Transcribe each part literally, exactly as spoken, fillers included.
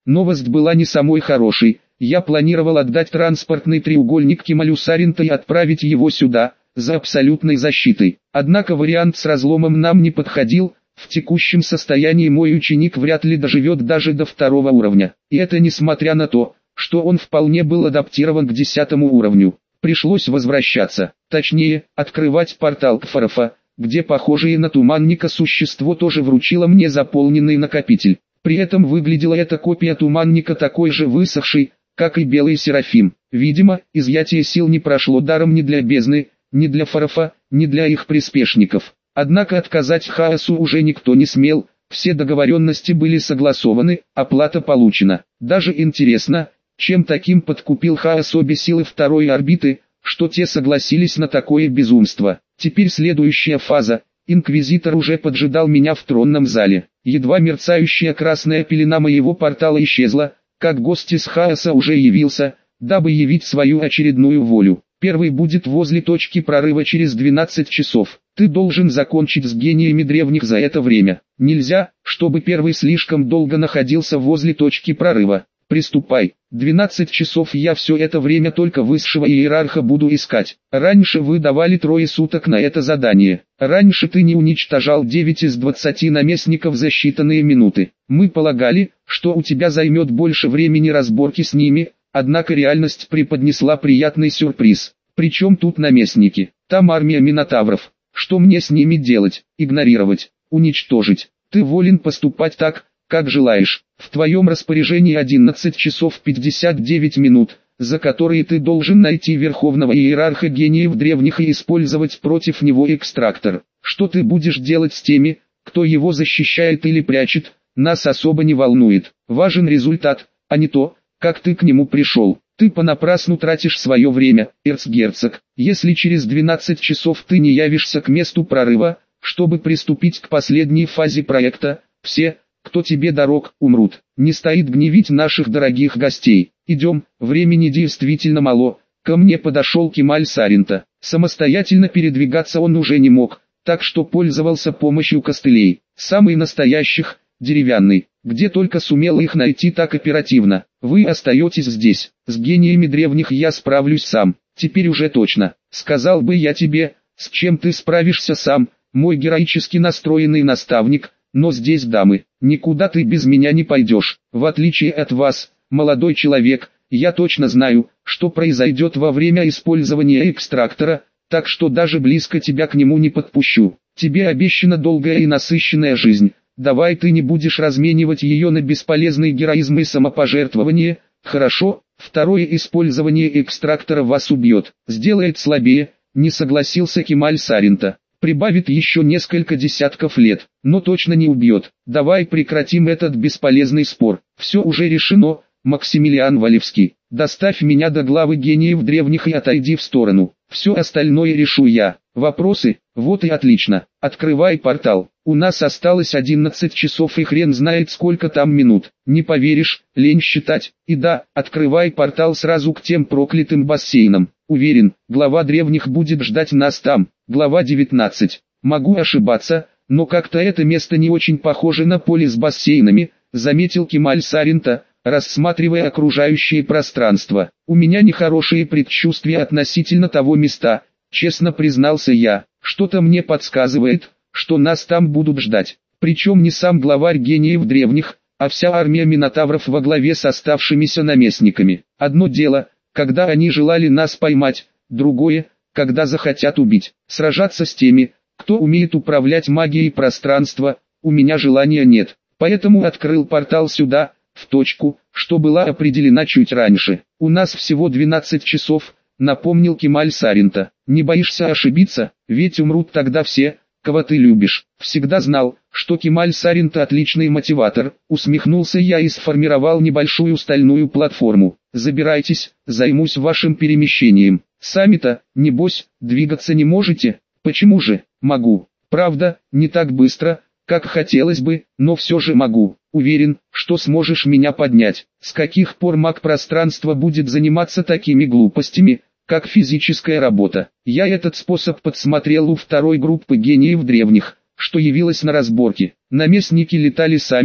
Новость была не самой хорошей. Я планировал отдать транспортный треугольник Кемалю Саринта и отправить его сюда, за абсолютной защитой. Однако вариант с разломом нам не подходил. В текущем состоянии мой ученик вряд ли доживет даже до второго уровня. И это несмотря на то, что он вполне был адаптирован к десятому уровню. Пришлось возвращаться, точнее, открывать портал Кфарафа, где похожее на туманника существо тоже вручило мне заполненный накопитель. При этом выглядела эта копия туманника такой же высохшей, как и белый Серафим. Видимо, изъятие сил не прошло даром ни для бездны, ни для Фарафа, ни для их приспешников. Однако отказать хаосу уже никто не смел, все договоренности были согласованы, оплата получена. Даже интересно, чем таким подкупил хаос обе силы второй орбиты, что те согласились на такое безумство. Теперь следующая фаза. Инквизитор уже поджидал меня в тронном зале. Едва мерцающая красная пелена моего портала исчезла, как гость из хаоса уже явился, дабы явить свою очередную волю. Первый будет возле точки прорыва через двенадцать часов. Ты должен закончить с гениями древних за это время. Нельзя, чтобы первый слишком долго находился возле точки прорыва. Приступай. двенадцать часов я все это время только высшего иерарха буду искать. Раньше вы давали трое суток на это задание. Раньше ты не уничтожал девять из двадцати наместников за считанные минуты. Мы полагали, что у тебя займет больше времени разборки с ними, однако реальность преподнесла приятный сюрприз. Причем тут наместники? Там армия минотавров. Что мне с ними делать? Игнорировать? Уничтожить? Ты волен поступать так, как желаешь. В твоем распоряжении одиннадцать часов пятьдесят девять минут, за которые ты должен найти верховного иерарха гениев древних и использовать против него экстрактор. Что ты будешь делать с теми, кто его защищает или прячет, нас особо не волнует. Важен результат, а не то, как ты к нему пришел. Ты понапрасну тратишь свое время, эрцгерцог. Если через двенадцать часов ты не явишься к месту прорыва, чтобы приступить к последней фазе проекта, все, кто тебе дорог, умрут. Не стоит гневить наших дорогих гостей. Идем, времени действительно мало. Ко мне подошел Кемаль Саринта. Самостоятельно передвигаться он уже не мог, так что пользовался помощью костылей. Самый настоящих, деревянный. Где только сумел их найти так оперативно. Вы остаетесь здесь. С гениями древних я справлюсь сам. Теперь уже точно. Сказал бы я тебе, с чем ты справишься сам, мой героически настроенный наставник. Но здесь дамы, никуда ты без меня не пойдешь. В отличие от вас, молодой человек, я точно знаю, что произойдет во время использования экстрактора, так что даже близко тебя к нему не подпущу. Тебе обещана долгая и насыщенная жизнь. Давай ты не будешь разменивать ее на бесполезный героизм и самопожертвование. Хорошо, второе использование экстрактора вас убьет, сделает слабее, не согласился Кемаль Саринта. Прибавит еще несколько десятков лет, но точно не убьет. Давай прекратим этот бесполезный спор. Все уже решено, Максимилиан Валевский. Доставь меня до главы гениев древних и отойди в сторону. Все остальное решу я. Вопросы? Вот и отлично. Открывай портал. У нас осталось одиннадцать часов и хрен знает сколько там минут. Не поверишь, лень считать. И да, открывай портал сразу к тем проклятым бассейнам. Уверен, глава древних будет ждать нас там. Глава девятнадцать. Могу ошибаться, но как-то это место не очень похоже на поле с бассейнами, заметил Кемаль Саринта, рассматривая окружающее пространство. У меня нехорошие предчувствия относительно того места, честно признался я. Что-то мне подсказывает, что нас там будут ждать. Причем не сам главарь гениев древних, а вся армия минотавров во главе с оставшимися наместниками. Одно дело, когда они желали нас поймать, другое, когда захотят убить. Сражаться с теми, кто умеет управлять магией пространства, у меня желания нет. Поэтому открыл портал сюда, в точку, что была определена чуть раньше. У нас всего двенадцать часов, напомнил Кемаль Саринта. Не боишься ошибиться, ведь умрут тогда все, кого ты любишь. Всегда знал, что Кемаль Саринта отличный мотиватор, усмехнулся я и сформировал небольшую стальную платформу. Забирайтесь, займусь вашим перемещением. Сами-то, небось, двигаться не можете? Почему же? Могу. Правда, не так быстро, как хотелось бы, но все же могу. Уверен, что сможешь меня поднять. С каких пор маг пространства будет заниматься такими глупостями, как физическая работа? Я этот способ подсмотрел у второй группы гениев древних, что явилась на разборке. Наместники летали сами,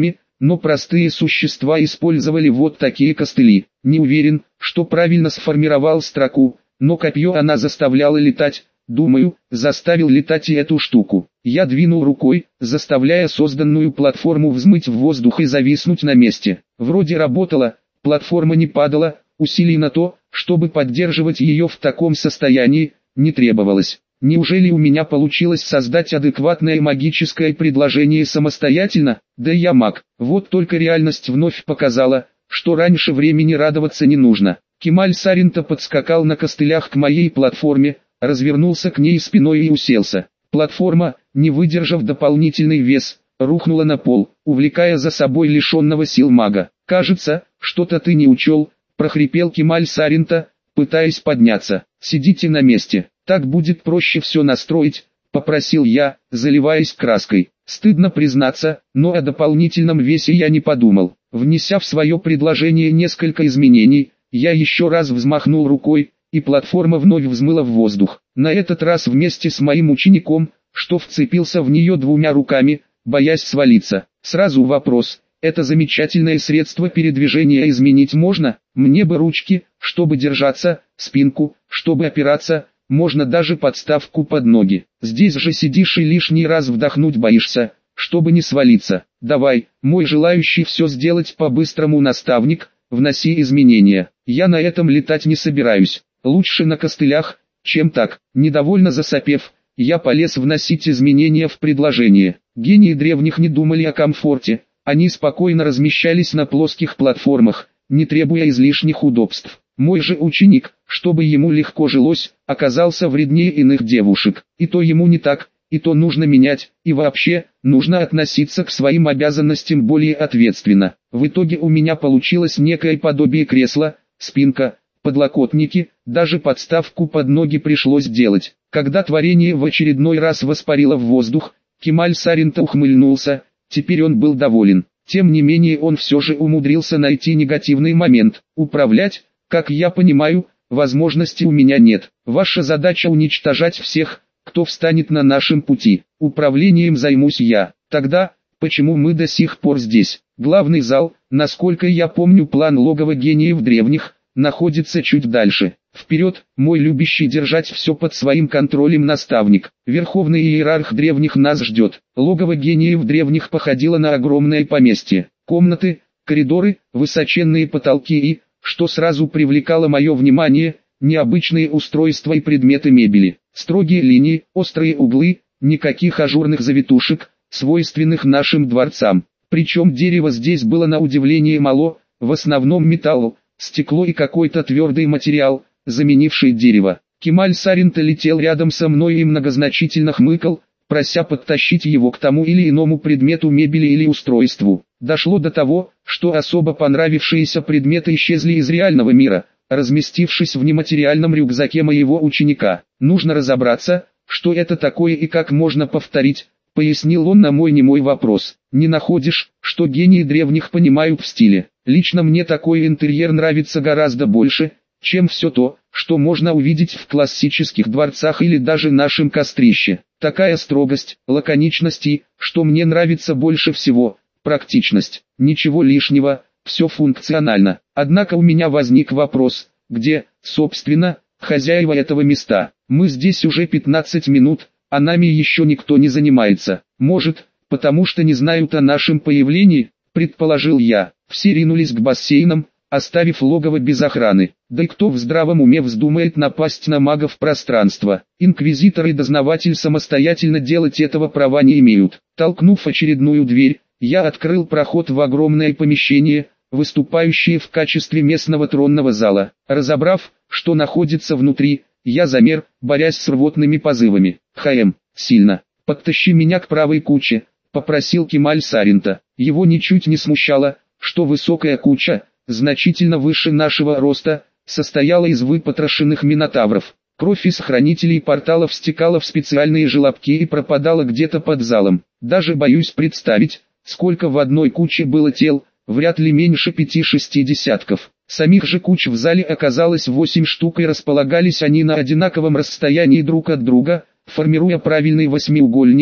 но простые существа использовали вот такие костыли. Не уверен, что правильно сформировал строку, но копье она заставляла летать. Думаю, заставил летать и эту штуку. Я двинул рукой, заставляя созданную платформу взмыть в воздух и зависнуть на месте. Вроде работало, платформа не падала, усилий на то, чтобы поддерживать ее в таком состоянии, не требовалось. Неужели у меня получилось создать адекватное магическое предложение самостоятельно? Да я маг. Вот только реальность вновь показала, что раньше времени радоваться не нужно. Кемаль Саринта подскакал на костылях к моей платформе, развернулся к ней спиной и уселся. Платформа, не выдержав дополнительный вес, рухнула на пол, увлекая за собой лишенного сил мага. «Кажется, что-то ты не учел», — прохрипел Кемаль Саринта, пытаясь подняться. «Сидите на месте, так будет проще все настроить», — попросил я, заливаясь краской. Стыдно признаться, но о дополнительном весе я не подумал. Внеся в свое предложение несколько изменений, я еще раз взмахнул рукой, и платформа вновь взмыла в воздух. На этот раз вместе с моим учеником, что вцепился в нее двумя руками, боясь свалиться. Сразу вопрос: это замечательное средство передвижения изменить можно? Мне бы ручки, чтобы держаться, спинку, чтобы опираться, можно даже подставку под ноги. Здесь же сидишь и лишний раз вдохнуть боишься, чтобы не свалиться. Давай, мой желающий все сделать по-быстрому наставник, вноси изменения. Я на этом летать не собираюсь. Лучше на костылях, чем так. Недовольно засопев, я полез вносить изменения в предложение. Гении древних не думали о комфорте. Они спокойно размещались на плоских платформах, не требуя излишних удобств. Мой же ученик, чтобы ему легко жилось, оказался вреднее иных девушек. И то ему не так, и то нужно менять, и вообще, нужно относиться к своим обязанностям более ответственно. В итоге у меня получилось некое подобие кресла, спинка, подлокотники, даже подставку под ноги пришлось делать. Когда творение в очередной раз воспарило в воздух, Кемаль Саринта ухмыльнулся, теперь он был доволен. Тем не менее он все же умудрился найти негативный момент. Управлять, как я понимаю, возможности у меня нет. Ваша задача уничтожать всех, кто встанет на нашем пути. Управлением займусь я. Тогда, почему мы до сих пор здесь? Главный зал, насколько я помню, план логова гениев древних, находится чуть дальше. Вперед, мой любящий держать все под своим контролем наставник. Верховный иерарх древних нас ждет. Логово гениев древних походило на огромное поместье. Комнаты, коридоры, высоченные потолки и, что сразу привлекало мое внимание, необычные устройства и предметы мебели. Строгие линии, острые углы, никаких ажурных завитушек, свойственных нашим дворцам. Причем дерево здесь было на удивление мало, в основном металл, стекло и какой-то твердый материал, заменивший дерево. Кемаль Саринта летел рядом со мной и многозначительно хмыкал, прося подтащить его к тому или иному предмету мебели или устройству. Дошло до того, что особо понравившиеся предметы исчезли из реального мира, разместившись в нематериальном рюкзаке моего ученика. Нужно разобраться, что это такое и как можно повторить, пояснил он на мой немой вопрос. Не находишь, что гении древних понимают в стиле? Лично мне такой интерьер нравится гораздо больше, чем все то, что можно увидеть в классических дворцах или даже нашем кострище. Такая строгость, лаконичность и, что мне нравится больше всего, практичность. Ничего лишнего, все функционально. Однако у меня возник вопрос, где, собственно, хозяева этого места? Мы здесь уже пятнадцать минут, а нами еще никто не занимается. Может, потому что не знают о нашем появлении, предположил я. Все ринулись к бассейнам, оставив логово без охраны. Да и кто в здравом уме вздумает напасть на магов пространства? Инквизитор и дознаватель самостоятельно делать этого права не имеют. Толкнув очередную дверь, я открыл проход в огромное помещение, выступающее в качестве местного тронного зала. Разобрав, что находится внутри, я замер, борясь с рвотными позывами. «Хм, сильно. Подтащи меня к правой куче», — попросил Кемаль Саринта. Его ничуть не смущало, что высокая куча, значительно выше нашего роста, состояла из выпотрошенных минотавров. Кровь из хранителей порталов стекала в специальные желобки и пропадала где-то под залом. Даже боюсь представить, сколько в одной куче было тел, вряд ли меньше пяти-шести десятков. Самих же куч в зале оказалось восемь штук, и располагались они на одинаковом расстоянии друг от друга, формируя правильный восьмиугольник,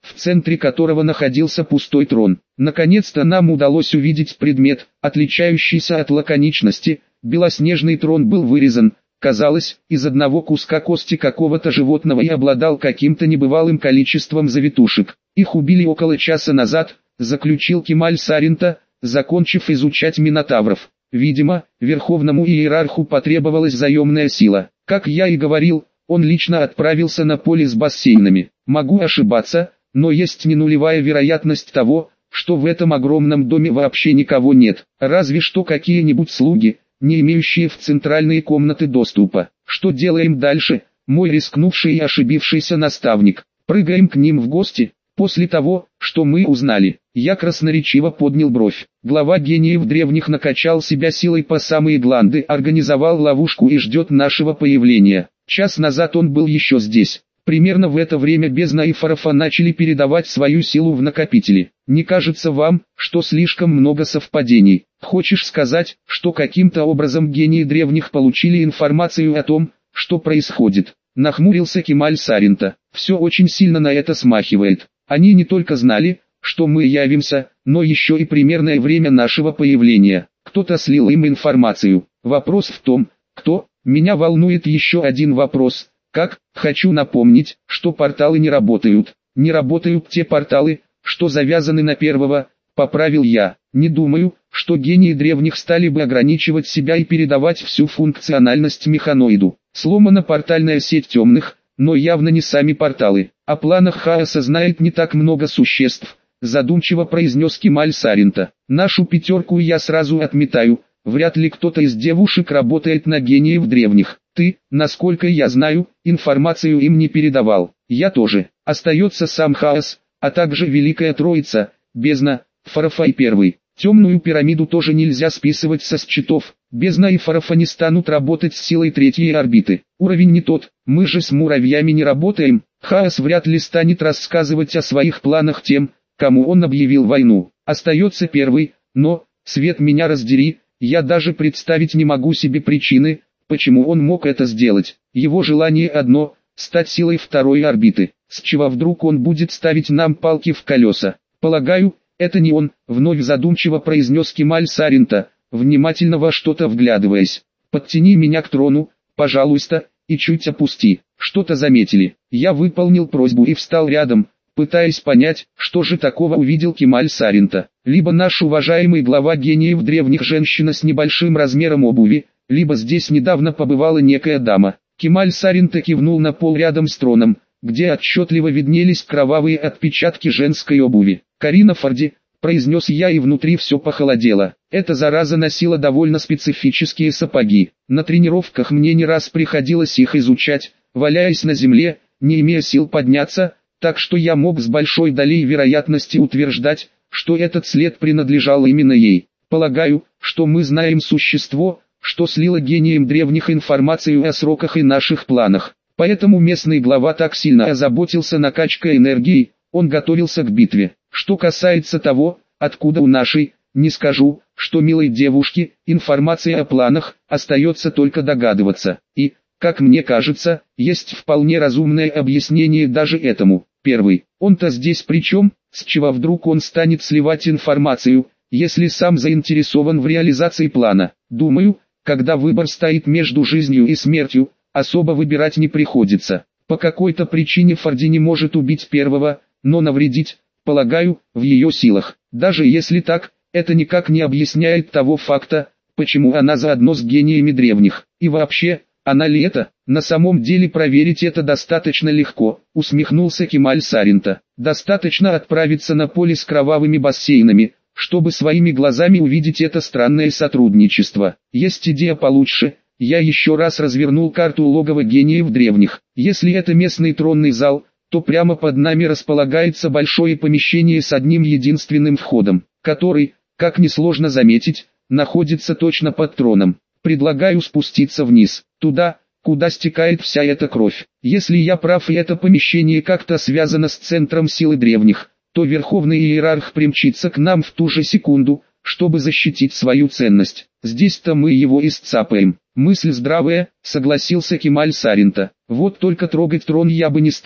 в центре которого находился пустой трон. Наконец-то нам удалось увидеть предмет, отличающийся от лаконичности. Белоснежный трон был вырезан, казалось, из одного куска кости какого-то животного и обладал каким-то небывалым количеством завитушек. Их убили около часа назад, заключил Кемаль Саринта, закончив изучать минотавров. Видимо, верховному иерарху потребовалась заемная сила. Как я и говорил, он лично отправился на поле с бассейнами. Могу ошибаться, но есть не нулевая вероятность того, что в этом огромном доме вообще никого нет, разве что какие-нибудь слуги, не имеющие в центральные комнаты доступа. Что делаем дальше, мой рискнувший и ошибившийся наставник? Прыгаем к ним в гости? После того, что мы узнали, я красноречиво поднял бровь. Глава гениев древних накачал себя силой по самые гланды, организовал ловушку и ждет нашего появления. Час назад он был еще здесь. Примерно в это время бездна и Фарафа начали передавать свою силу в накопители. Не кажется вам, что слишком много совпадений? Хочешь сказать, что каким-то образом гении древних получили информацию о том, что происходит? Нахмурился Кемаль Саринта. Все очень сильно на это смахивает. Они не только знали, что мы явимся, но еще и примерное время нашего появления. Кто-то слил им информацию. Вопрос в том, кто. Меня волнует еще один вопрос. Как? Хочу напомнить, что порталы не работают. Не работают те порталы, что завязаны на первого, поправил я. Не думаю, что гении древних стали бы ограничивать себя и передавать всю функциональность механоиду. Сломана портальная сеть темных, но явно не сами порталы. О планах хаоса знает не так много существ, задумчиво произнес Кемаль Саринта. Нашу пятерку я сразу отметаю, вряд ли кто-то из девушек работает на гениев древних. Ты, насколько я знаю, информацию им не передавал. Я тоже. Остается сам хаос, а также Великая Троица, бездна, Фарафа и Первый. Темную пирамиду тоже нельзя списывать со счетов. Бездна и Фарафа не станут работать с силой третьей орбиты. Уровень не тот, мы же с муравьями не работаем. Хаос вряд ли станет рассказывать о своих планах тем, кому он объявил войну. Остается Первый, но, свет меня раздери, я даже представить не могу себе причины, почему он мог это сделать. Его желание одно – стать силой второй орбиты. С чего вдруг он будет ставить нам палки в колеса? Полагаю, это не он, вновь задумчиво произнес Кемаль Саринта, внимательно во что-то вглядываясь. Подтяни меня к трону, пожалуйста, и чуть опусти. Что-то заметили. Я выполнил просьбу и встал рядом, пытаясь понять, что же такого увидел Кемаль Саринта. Либо наш уважаемый глава гениев древних женщина с небольшим размером обуви, либо здесь недавно побывала некая дама. Кемаль Саринта кивнул на пол рядом с троном, где отчетливо виднелись кровавые отпечатки женской обуви. «Карина Форди», — произнес я, и внутри все похолодело. Эта зараза носила довольно специфические сапоги. На тренировках мне не раз приходилось их изучать, валяясь на земле, не имея сил подняться, так что я мог с большой долей вероятности утверждать, что этот след принадлежал именно ей. Полагаю, что мы знаем существо, что слило гением древних информацию о сроках и наших планах. Поэтому местный глава так сильно озаботился накачкой энергии, он готовился к битве. Что касается того, откуда у нашей, не скажу, что милой девушки, информация о планах, остается только догадываться. И, как мне кажется, есть вполне разумное объяснение даже этому. Первый, он-то здесь при чем, с чего вдруг он станет сливать информацию, если сам заинтересован в реализации плана. Думаю, когда выбор стоит между жизнью и смертью, особо выбирать не приходится. По какой-то причине Форди не может убить первого, но навредить, полагаю, в ее силах. Даже если так, это никак не объясняет того факта, почему она заодно с гениями древних. И вообще, она ли это? На самом деле проверить это достаточно легко, усмехнулся Кемаль Саринта. Достаточно отправиться на поле с кровавыми бассейнами, чтобы своими глазами увидеть это странное сотрудничество. Есть идея получше. Я еще раз развернул карту логова гениев древних. Если это местный тронный зал, то прямо под нами располагается большое помещение с одним единственным входом, который, как несложно заметить, находится точно под троном. Предлагаю спуститься вниз, туда, куда стекает вся эта кровь. Если я прав и это помещение как-то связано с центром силы древних, то верховный иерарх примчится к нам в ту же секунду, чтобы защитить свою ценность. Здесь-то мы его и сцапаем. Мысль здравая, согласился Кемаль Саринта. Вот только трогать трон я бы не стал.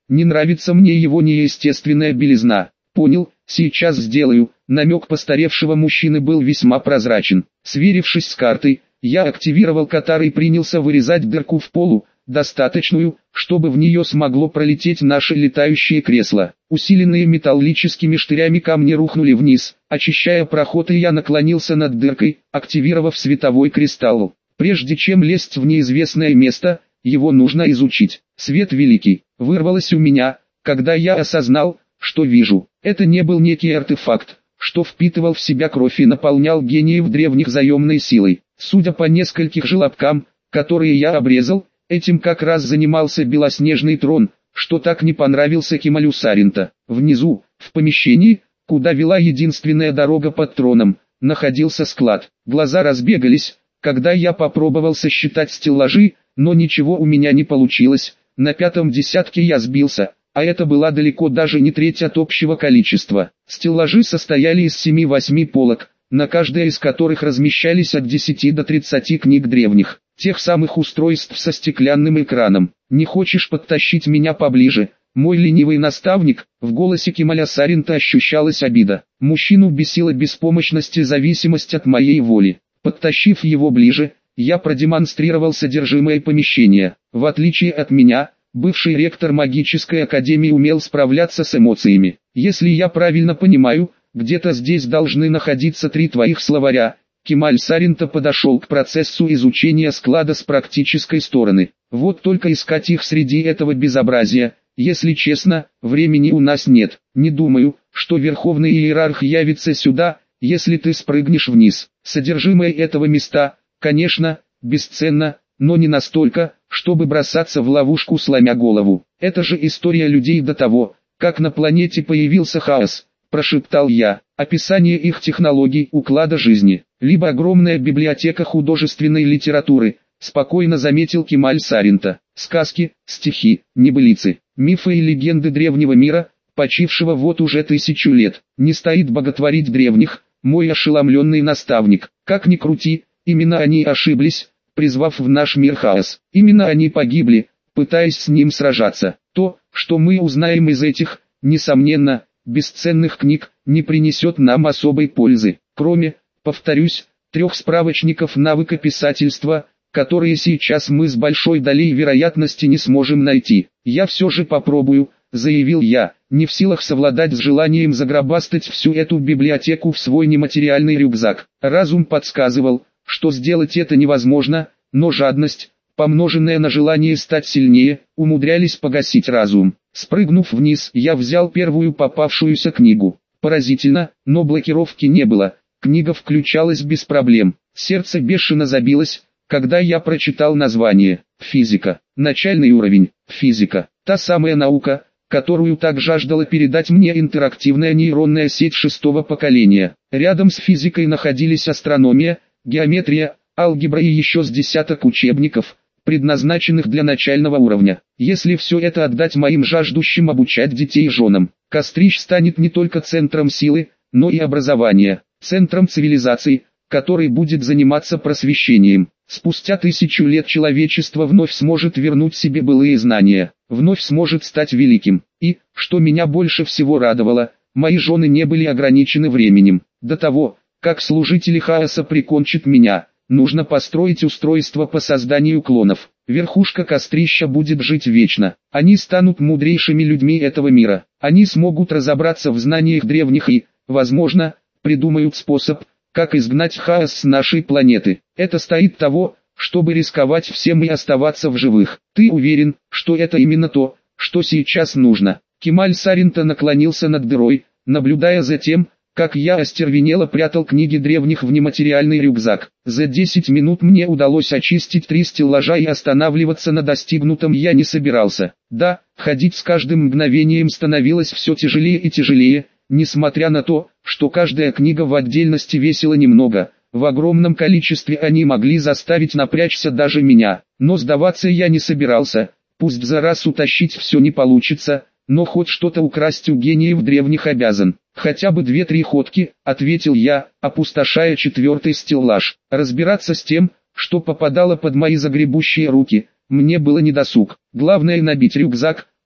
Не нравится мне его неестественная белизна. Понял, сейчас сделаю. Намек постаревшего мужчины был весьма прозрачен. Сверившись с картой, я активировал катар и принялся вырезать дырку в полу, достаточную, чтобы в нее смогло пролететь наше летающее кресло. Усиленные металлическими штырями камни рухнули вниз, очищая проход, и я наклонился над дыркой, активировав световой кристалл. Прежде чем лезть в неизвестное место, его нужно изучить. Свет великий, вырвалось у меня, когда я осознал, что вижу. Это не был некий артефакт, что впитывал в себя кровь и наполнял гениев древних заемной силой. Судя по нескольким желобкам, которые я обрезал, этим как раз занимался белоснежный трон, что так не понравился Кемалю Саринта. Внизу, в помещении, куда вела единственная дорога под троном, находился склад. Глаза разбегались, когда я попробовал сосчитать стеллажи, но ничего у меня не получилось. На пятом десятке я сбился, а это была далеко даже не треть от общего количества. Стеллажи состояли из семи-восьми полок, на каждой из которых размещались от десяти до тридцати книг древних, тех самых устройств со стеклянным экраном. «Не хочешь подтащить меня поближе, мой ленивый наставник?» В голосе Кемаля Саринта ощущалась обида. Мужчину бесила беспомощность и зависимость от моей воли. Подтащив его ближе, я продемонстрировал содержимое помещения. В отличие от меня, бывший ректор магической академии умел справляться с эмоциями. Если я правильно понимаю, где-то здесь должны находиться три твоих словаря. Кемаль Саринта подошел к процессу изучения склада с практической стороны. Вот только искать их среди этого безобразия, если честно, времени у нас нет. Не думаю, что верховный иерарх явится сюда, если ты спрыгнешь вниз. Содержимое этого места, конечно, бесценно, но не настолько, чтобы бросаться в ловушку сломя голову. Это же история людей до того, как на планете появился хаос, прошептал я. Описание их технологий, уклада жизни, либо огромная библиотека художественной литературы, спокойно заметил Кемаль Саринта. Сказки, стихи, небылицы, мифы и легенды древнего мира, почившего вот уже тысячу лет. Не стоит боготворить древних, мой ошеломленный наставник. Как ни крути, именно они ошиблись, призвав в наш мир хаос. Именно они погибли, пытаясь с ним сражаться. То, что мы узнаем из этих, несомненно, бесценных книг, не принесет нам особой пользы, кроме, повторюсь, трех справочников навыка писательства, которые сейчас мы с большой долей вероятности не сможем найти. Я все же попробую, заявил я, не в силах совладать с желанием загробастать всю эту библиотеку в свой нематериальный рюкзак. Разум подсказывал, что сделать это невозможно, но жадность, помноженная на желание стать сильнее, умудрялись погасить разум. Спрыгнув вниз, я взял первую попавшуюся книгу. Поразительно, но блокировки не было, книга включалась без проблем. Сердце бешено забилось, когда я прочитал название. Физика. Начальный уровень. Физика. Та самая наука, которую так жаждала передать мне интерактивная нейронная сеть шестого поколения. Рядом с физикой находились астрономия, геометрия, алгебра и еще с десяток учебников, предназначенных для начального уровня. Если все это отдать моим жаждущим обучать детей женам, Кострищ станет не только центром силы, но и образования, центром цивилизации, который будет заниматься просвещением. Спустя тысячу лет человечество вновь сможет вернуть себе былые знания, вновь сможет стать великим. И, что меня больше всего радовало, мои жены не были ограничены временем. До того, как служители хаоса прикончат меня, нужно построить устройство по созданию клонов. Верхушка Кострища будет жить вечно. Они станут мудрейшими людьми этого мира. Они смогут разобраться в знаниях древних и, возможно, придумают способ, как изгнать хаос с нашей планеты. Это стоит того, чтобы рисковать всем и оставаться в живых. Ты уверен, что это именно то, что сейчас нужно? Кемаль Саринта наклонился над дырой, наблюдая за тем, как я остервенело прятал книги древних в нематериальный рюкзак. За десять минут мне удалось очистить три стеллажа, и останавливаться на достигнутом я не собирался. Да, ходить с каждым мгновением становилось все тяжелее и тяжелее, несмотря на то, что каждая книга в отдельности весила немного. В огромном количестве они могли заставить напрячься даже меня. Но сдаваться я не собирался, пусть за раз утащить все не получится, но хоть что-то украсть у гениев древних обязан. «Хотя бы две-три ходки», — ответил я, опустошая четвертый стеллаж. Разбираться с тем, что попадало под мои загребущие руки, мне было недосуг. Главное набить рюкзак,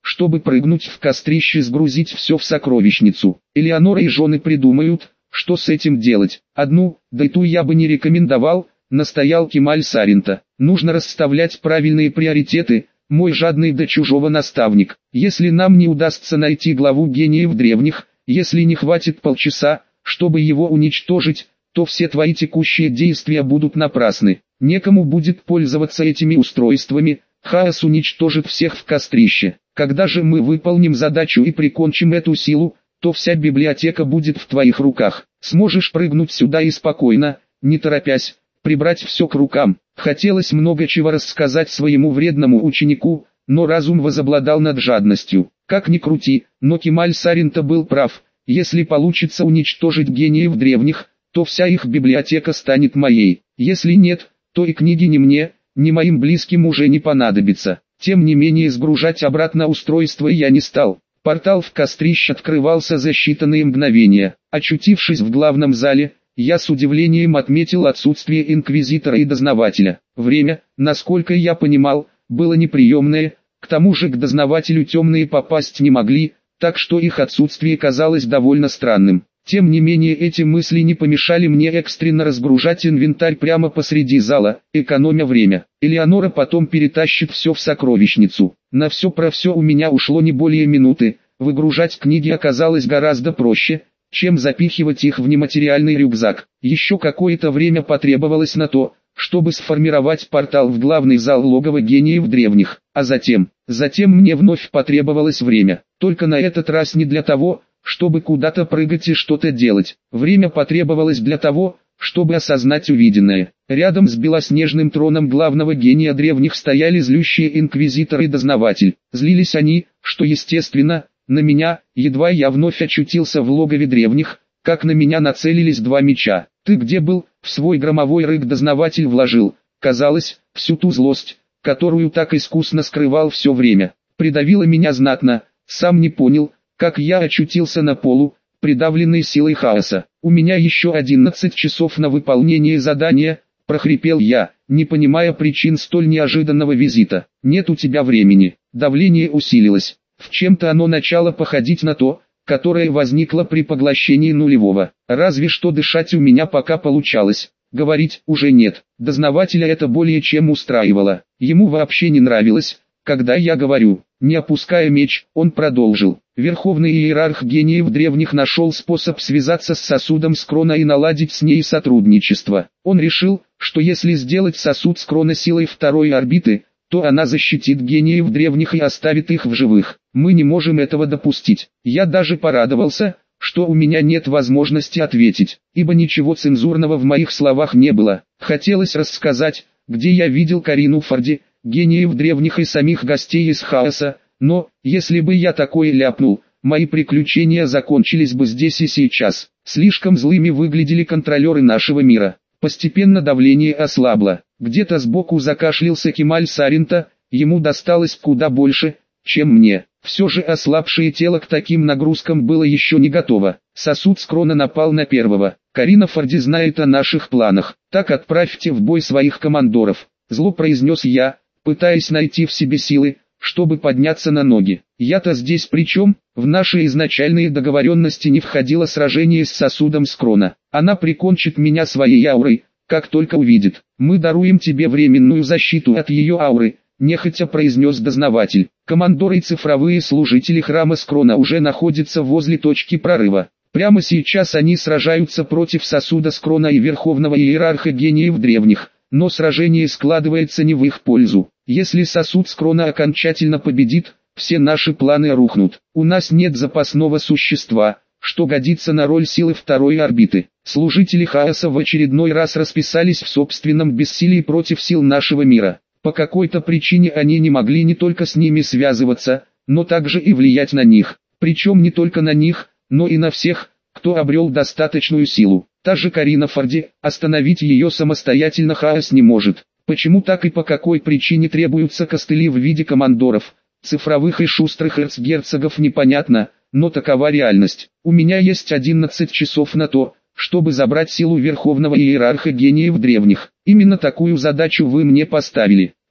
чтобы прыгнуть в кострище, сгрузить все в сокровищницу. Элеонора и жены придумают, что с этим делать. Одну, да и ту я бы не рекомендовал, настоял Кемаль Саринта. Нужно расставлять правильные приоритеты, мой жадный до чужого наставник. Если нам не удастся найти главу гениев древних, если не хватит полчаса, чтобы его уничтожить, то все твои текущие действия будут напрасны. Некому будет пользоваться этими устройствами, хаос уничтожит всех в кострище. Когда же мы выполним задачу и прикончим эту силу, то вся библиотека будет в твоих руках. Сможешь прыгнуть сюда и спокойно, не торопясь, прибрать все к рукам. Хотелось много чего рассказать своему вредному ученику, но разум возобладал над жадностью. Как ни крути, но Кемаль Саринта был прав. Если получится уничтожить гениев древних, то вся их библиотека станет моей. Если нет, то и книги ни мне, ни моим близким уже не понадобится. Тем не менее сгружать обратно устройство я не стал. Портал в кострище открывался за считанные мгновения. Очутившись в главном зале, я с удивлением отметил отсутствие инквизитора и дознавателя. Время, насколько я понимал, было неприемное, к тому же к дознавателю темные попасть не могли, так что их отсутствие казалось довольно странным. Тем не менее эти мысли не помешали мне экстренно разгружать инвентарь прямо посреди зала, экономя время. Элеонора потом перетащит все в сокровищницу. На все про все у меня ушло не более минуты, выгружать книги оказалось гораздо проще, чем запихивать их в нематериальный рюкзак. Еще какое-то время потребовалось на то, чтобы сформировать портал в главный зал логова гениев древних, а затем, затем мне вновь потребовалось время, только на этот раз не для того, чтобы куда-то прыгать и что-то делать. Время потребовалось для того, чтобы осознать увиденное. Рядом с белоснежным троном главного гения древних стояли злющие инквизитор и дознаватель. Злились они, что естественно, на меня, едва я вновь очутился в логове древних, как на меня нацелились два меча. «Ты где был?» — в свой громовой рык дознаватель вложил, казалось, всю ту злость, которую так искусно скрывал все время. Придавило меня знатно, сам не понял, как я очутился на полу, придавленный силой хаоса. «У меня еще одиннадцать часов на выполнение задания», — прохрипел я, не понимая причин столь неожиданного визита. «Нет у тебя времени». Давление усилилось. В чем-то оно начало походить на то, которое возникло при поглощении нулевого. Разве что дышать у меня пока получалось, говорить уже нет. Дознавателя это более чем устраивало. Ему вообще не нравилось, когда я говорю. Не опуская меч, он продолжил. Верховный иерарх гениев древних нашел способ связаться с сосудом Скрона и наладить с ней сотрудничество. Он решил, что если сделать сосуд Скрона силой второй орбиты, то она защитит гениев древних и оставит их в живых. Мы не можем этого допустить. Я даже порадовался, что у меня нет возможности ответить, ибо ничего цензурного в моих словах не было. Хотелось рассказать, где я видел Карину Форди, гениев древних и самих гостей из хаоса, но, если бы я такое ляпнул, мои приключения закончились бы здесь и сейчас. Слишком злыми выглядели контролеры нашего мира. Постепенно давление ослабло. Где-то сбоку закашлялся Кемаль Саринта, ему досталось куда больше, чем мне. Все же ослабшее тело к таким нагрузкам было еще не готово. Сосуд Скрона напал на первого. Карина Форди знает о наших планах. Так отправьте в бой своих командоров. Зло произнес я, пытаясь найти в себе силы, чтобы подняться на ноги. Я-то здесь при чем? В наши изначальные договоренности не входило сражение с сосудом Скрона. Она прикончит меня своей аурой, как только увидит. Мы даруем тебе временную защиту от ее ауры, нехотя произнес дознаватель. Командоры и цифровые служители храма Скрона уже находятся возле точки прорыва. Прямо сейчас они сражаются против сосуда Скрона и верховного иерарха гениев древних, но сражение складывается не в их пользу. Если сосуд Скрона окончательно победит, все наши планы рухнут. У нас нет запасного существа, что годится на роль силы второй орбиты. Служители хаоса в очередной раз расписались в собственном бессилии против сил нашего мира. По какой-то причине они не могли не только с ними связываться, но также и влиять на них. Причем не только на них, но и на всех, кто обрел достаточную силу. Та же Карина Форди, остановить ее самостоятельно хаос не может. Почему так и по какой причине требуются костыли в виде командоров, цифровых и шустрых эрцгерцогов непонятно, но такова реальность. У меня есть одиннадцать часов на то, чтобы забрать силу верховного иерарха гениев древних. Именно такую задачу вы мне поставили. То,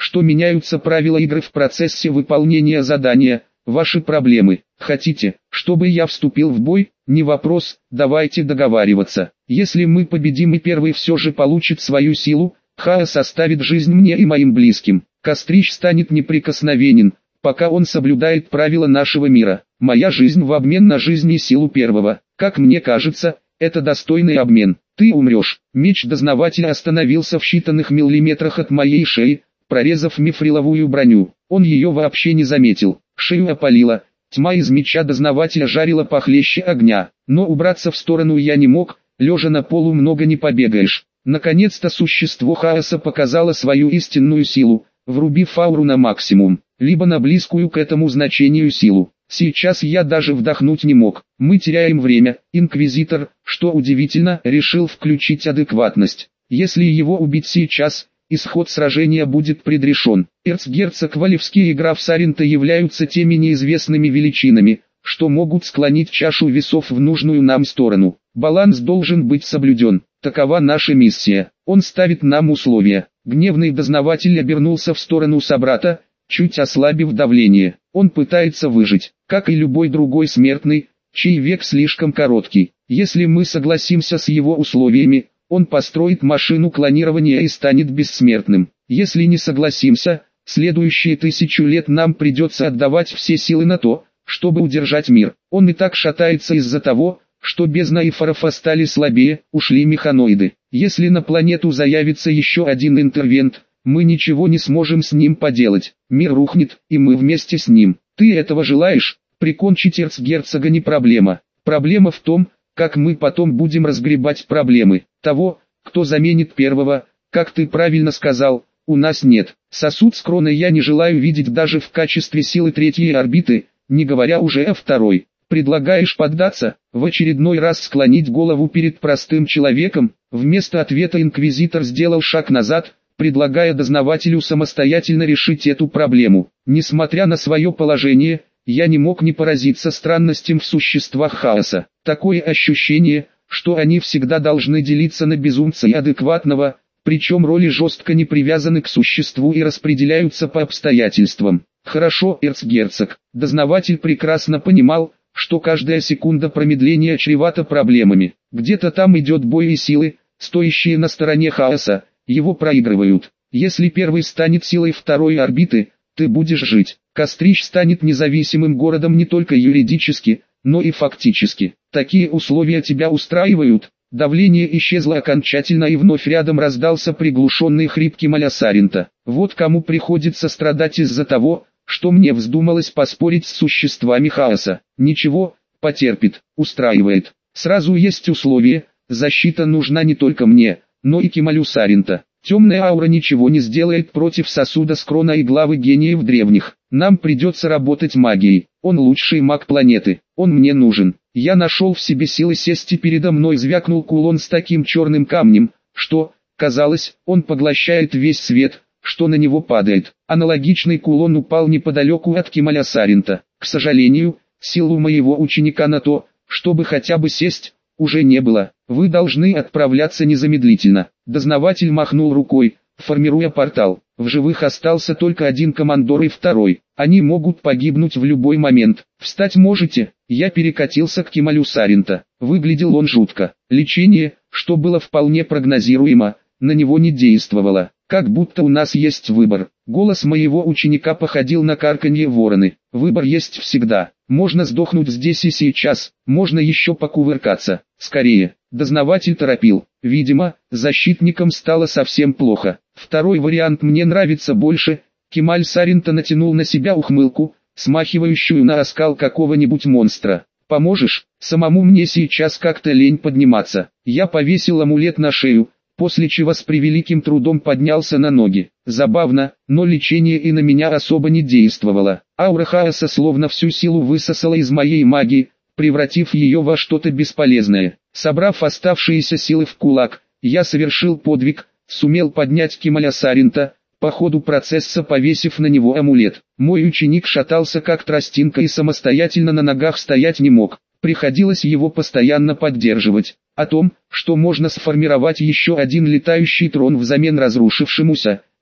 что меняются правила игры в процессе выполнения задания, ваши проблемы. Хотите, чтобы я вступил в бой? Не вопрос, давайте договариваться. Если мы победим и первый все же получит свою силу, хаос оставит жизнь мне и моим близким. Кострич станет неприкосновенен, пока он соблюдает правила нашего мира. Моя жизнь в обмен на жизнь и силу первого. Как мне кажется, это достойный обмен. Ты умрешь. Меч дознавателя остановился в считанных миллиметрах от моей шеи, прорезав мифриловую броню. Он ее вообще не заметил. Шею опалило. Тьма из меча дознавателя жарила похлеще огня. Но убраться в сторону я не мог, лежа на полу много не побегаешь. Наконец-то существо хаоса показало свою истинную силу, врубив ауру на максимум, либо на близкую к этому значению силу. Сейчас я даже вдохнуть не мог. Мы теряем время. Инквизитор, что удивительно, решил включить адекватность. Если его убить сейчас, исход сражения будет предрешен. Эрцгерцог Валевский и граф Саринта являются теми неизвестными величинами, что могут склонить чашу весов в нужную нам сторону. Баланс должен быть соблюден. Такова наша миссия. Он ставит нам условия. Гневный дознаватель обернулся в сторону собрата, чуть ослабив давление. Он пытается выжить, как и любой другой смертный, чей век слишком короткий. Если мы согласимся с его условиями, он построит машину клонирования и станет бессмертным. Если не согласимся, следующие тысячу лет нам придется отдавать все силы на то, чтобы удержать мир. Он и так шатается из-за того, что без наифоров стали слабее, ушли механоиды. Если на планету заявится еще один интервент, мы ничего не сможем с ним поделать. Мир рухнет, и мы вместе с ним. Ты этого желаешь? Прикончить эрцгерцога не проблема. Проблема в том, как мы потом будем разгребать проблемы. Того, кто заменит первого, как ты правильно сказал, у нас нет. Сосуд с кроной я не желаю видеть даже в качестве силы третьей орбиты, не говоря уже о второй. Предлагаешь поддаться, в очередной раз склонить голову перед простым человеком? Вместо ответа инквизитор сделал шаг назад, предлагая дознавателю самостоятельно решить эту проблему. Несмотря на свое положение, я не мог не поразиться странностям в существах хаоса. Такое ощущение, что они всегда должны делиться на безумца и адекватного, причем роли жестко не привязаны к существу и распределяются по обстоятельствам. Хорошо, эрцгерцог. Дознаватель прекрасно понимал, что каждая секунда промедления чревата проблемами. Где-то там идет бой и силы, стоящие на стороне хаоса, его проигрывают. Если первый станет силой второй орбиты, ты будешь жить. Кострич станет независимым городом не только юридически, но и фактически. Такие условия тебя устраивают? Давление исчезло окончательно и вновь рядом раздался приглушенный хрипкий Маля Саринта. Вот кому приходится страдать из-за того, что мне вздумалось поспорить с существами хаоса. Ничего, потерпит, устраивает. Сразу есть условие, защита нужна не только мне, но и Кемалю Саринта. Темная аура ничего не сделает против сосуда с кроной и главы гениев древних. Нам придется работать магией. Он лучший маг планеты. Он мне нужен. Я нашел в себе силы сесть, и передо мной звякнул кулон с таким черным камнем, что, казалось, он поглощает весь свет, что на него падает. Аналогичный кулон упал неподалеку от Кемаля Саринта. К сожалению, сил у моего ученика на то, чтобы хотя бы сесть, уже не было. Вы должны отправляться незамедлительно. Дознаватель махнул рукой, формируя портал. В живых остался только один командор и второй. Они могут погибнуть в любой момент. Встать можете? Я перекатился к Кемалю Саринта. Выглядел он жутко. Лечение, что было вполне прогнозируемо, на него не действовало. Как будто у нас есть выбор. Голос моего ученика походил на карканье вороны. Выбор есть всегда. Можно сдохнуть здесь и сейчас, можно еще покувыркаться. Скорее. Дознаватель торопил. Видимо, защитникам стало совсем плохо. Второй вариант мне нравится больше. Кемаль Саринта натянул на себя ухмылку, смахивающую на оскал какого-нибудь монстра. Поможешь? Самому мне сейчас как-то лень подниматься. Я повесил амулет на шею, после чего с превеликим трудом поднялся на ноги. Забавно, но лечение и на меня особо не действовало. Аура хаоса словно всю силу высосала из моей магии, превратив ее во что-то бесполезное. Собрав оставшиеся силы в кулак, я совершил подвиг, сумел поднять Кемаля Саринта, по ходу процесса повесив на него амулет. Мой ученик шатался как тростинка и самостоятельно на ногах стоять не мог. Приходилось его постоянно поддерживать. О том, что можно сформировать еще один летающий трон взамен разрушившемуся,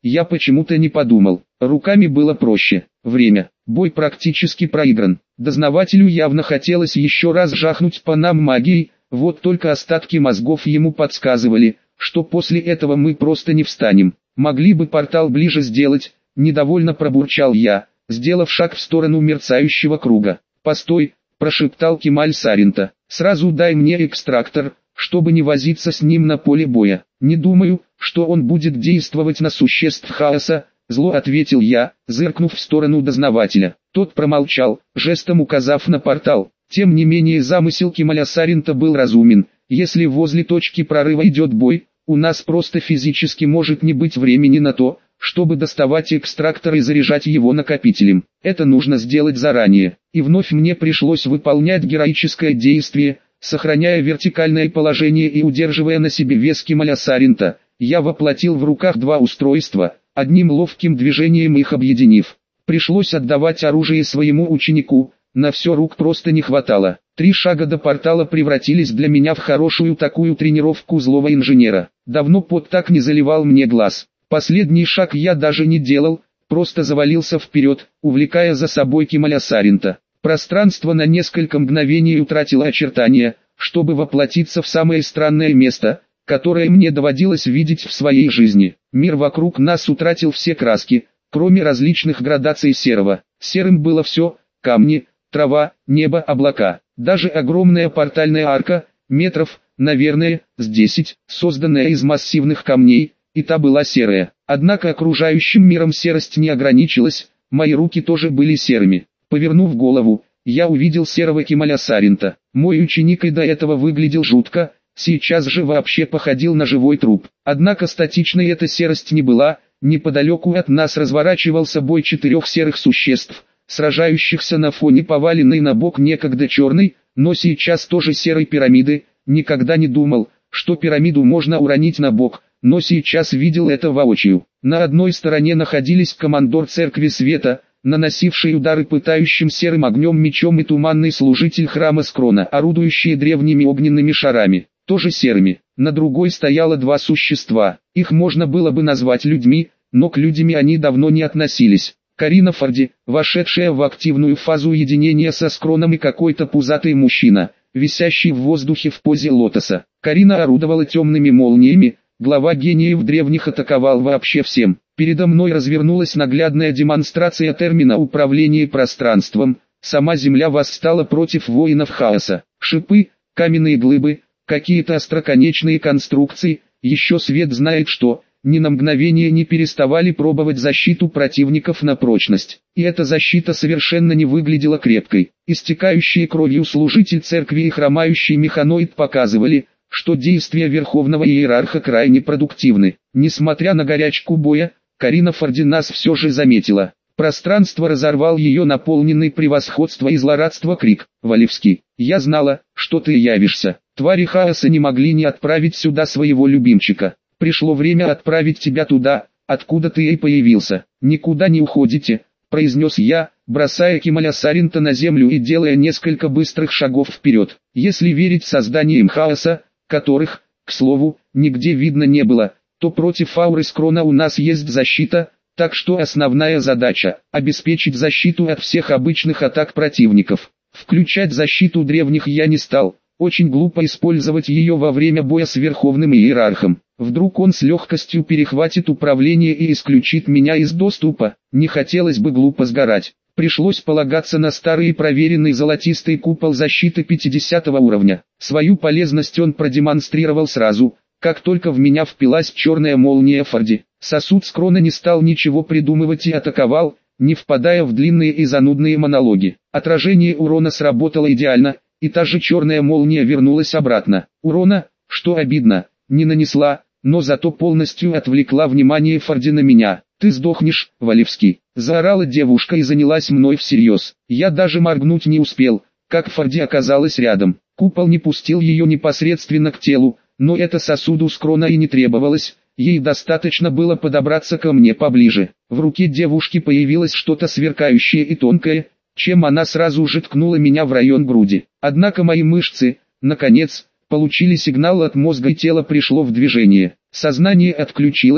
Я почему-то не подумал. Руками было проще. Время. Бой практически проигран. Дознавателю явно хотелось еще раз жахнуть по нам магией, вот только остатки мозгов ему подсказывали, что после этого мы просто не встанем. Могли бы портал ближе сделать, недовольно пробурчал я, сделав шаг в сторону мерцающего круга. «Постой», – прошептал Кемаль Саринта, – «сразу дай мне экстрактор, чтобы не возиться с ним на поле боя». «Не думаю, что он будет действовать на существ хаоса», – зло ответил я, зыркнув в сторону дознавателя. Тот промолчал, жестом указав на портал. Тем не менее замысел Кемаля Саринта был разумен. Если возле точки прорыва идет бой, у нас просто физически может не быть времени на то, чтобы доставать экстрактор и заряжать его накопителем. Это нужно сделать заранее. И вновь мне пришлось выполнять героическое действие, сохраняя вертикальное положение и удерживая на себе вес Кемаля Саринта. Я воплотил в руках два устройства, одним ловким движением их объединив. Пришлось отдавать оружие своему ученику, на все рук просто не хватало. Три шага до портала превратились для меня в хорошую такую тренировку злого инженера. Давно пот так не заливал мне глаз. Последний шаг я даже не делал, просто завалился вперед, увлекая за собой Кемаля Саринта. Пространство на несколько мгновений утратило очертания, чтобы воплотиться в самое странное место, которое мне доводилось видеть в своей жизни. Мир вокруг нас утратил все краски, кроме различных градаций серого. Серым было все: камни, трава, небо, облака. Даже огромная портальная арка, метров, наверное, с десять, созданная из массивных камней, и та была серая. Однако окружающим миром серость не ограничилась, мои руки тоже были серыми. Повернув голову, я увидел серого Кемаля Саринта. Мой ученик и до этого выглядел жутко, сейчас же вообще походил на живой труп. Однако статичной эта серость не была, неподалеку от нас разворачивался бой четырех серых существ, сражающихся на фоне поваленной на бок некогда черной, но сейчас тоже серой пирамиды. Никогда не думал, что пирамиду можно уронить на бок, но сейчас видел это воочию. На одной стороне находились командор Церкви Света, наносивший удары пытающим серым огнем мечом, и туманный служитель храма Скрона, орудующие древними огненными шарами, тоже серыми. На другой стояло два существа, их можно было бы назвать людьми, но к людям они давно не относились. Карина Форди, вошедшая в активную фазу единения со Скроном, и какой-то пузатый мужчина, висящий в воздухе в позе лотоса. Карина орудовала темными молниями, глава гениев древних атаковал вообще всем. Передо мной развернулась наглядная демонстрация термина управления пространством. Сама Земля восстала против воинов хаоса. Шипы, каменные глыбы, какие-то остроконечные конструкции, еще свет знает что, ни на мгновение не переставали пробовать защиту противников на прочность. И эта защита совершенно не выглядела крепкой. Истекающие кровью служитель церкви и хромающий механоид показывали, что действия верховного иерарха крайне продуктивны. Несмотря на горячку боя, Карина Форди нас все же заметила. Пространство разорвал ее наполненный превосходство и злорадства крик: «Валевский, я знала, что ты явишься. Твари хаоса не могли не отправить сюда своего любимчика. Пришло время отправить тебя туда, откуда ты и появился. Никуда не уходите», — произнес я, бросая Кемаля Саринта на землю и делая несколько быстрых шагов вперед. Если верить созданиям хаоса, которых, к слову, нигде видно не было, то против ауры Скрона у нас есть защита, так что основная задача – обеспечить защиту от всех обычных атак противников. Включать защиту древних я не стал, очень глупо использовать ее во время боя с Верховным Иерархом. Вдруг он с легкостью перехватит управление и исключит меня из доступа, не хотелось бы глупо сгорать. Пришлось полагаться на старый и проверенный золотистый купол защиты пятидесятого уровня. Свою полезность он продемонстрировал сразу, как только в меня впилась черная молния Форди. Сосуд Скрона не стал ничего придумывать и атаковал, не впадая в длинные и занудные монологи. Отражение урона сработало идеально, и та же черная молния вернулась обратно. Урона, что обидно, не нанесла, но зато полностью отвлекла внимание Форди на меня. «Ты сдохнешь, Валевский!» – заорала девушка и занялась мной всерьез. Я даже моргнуть не успел, как Форди оказалась рядом. Купол не пустил ее непосредственно к телу, но это сосуду Скрона и не требовалось, ей достаточно было подобраться ко мне поближе. В руке девушки появилось что-то сверкающее и тонкое, чем она сразу же ткнула меня в район груди. Однако мои мышцы, наконец, получили сигнал от мозга и тело пришло в движение. Сознание отключилось,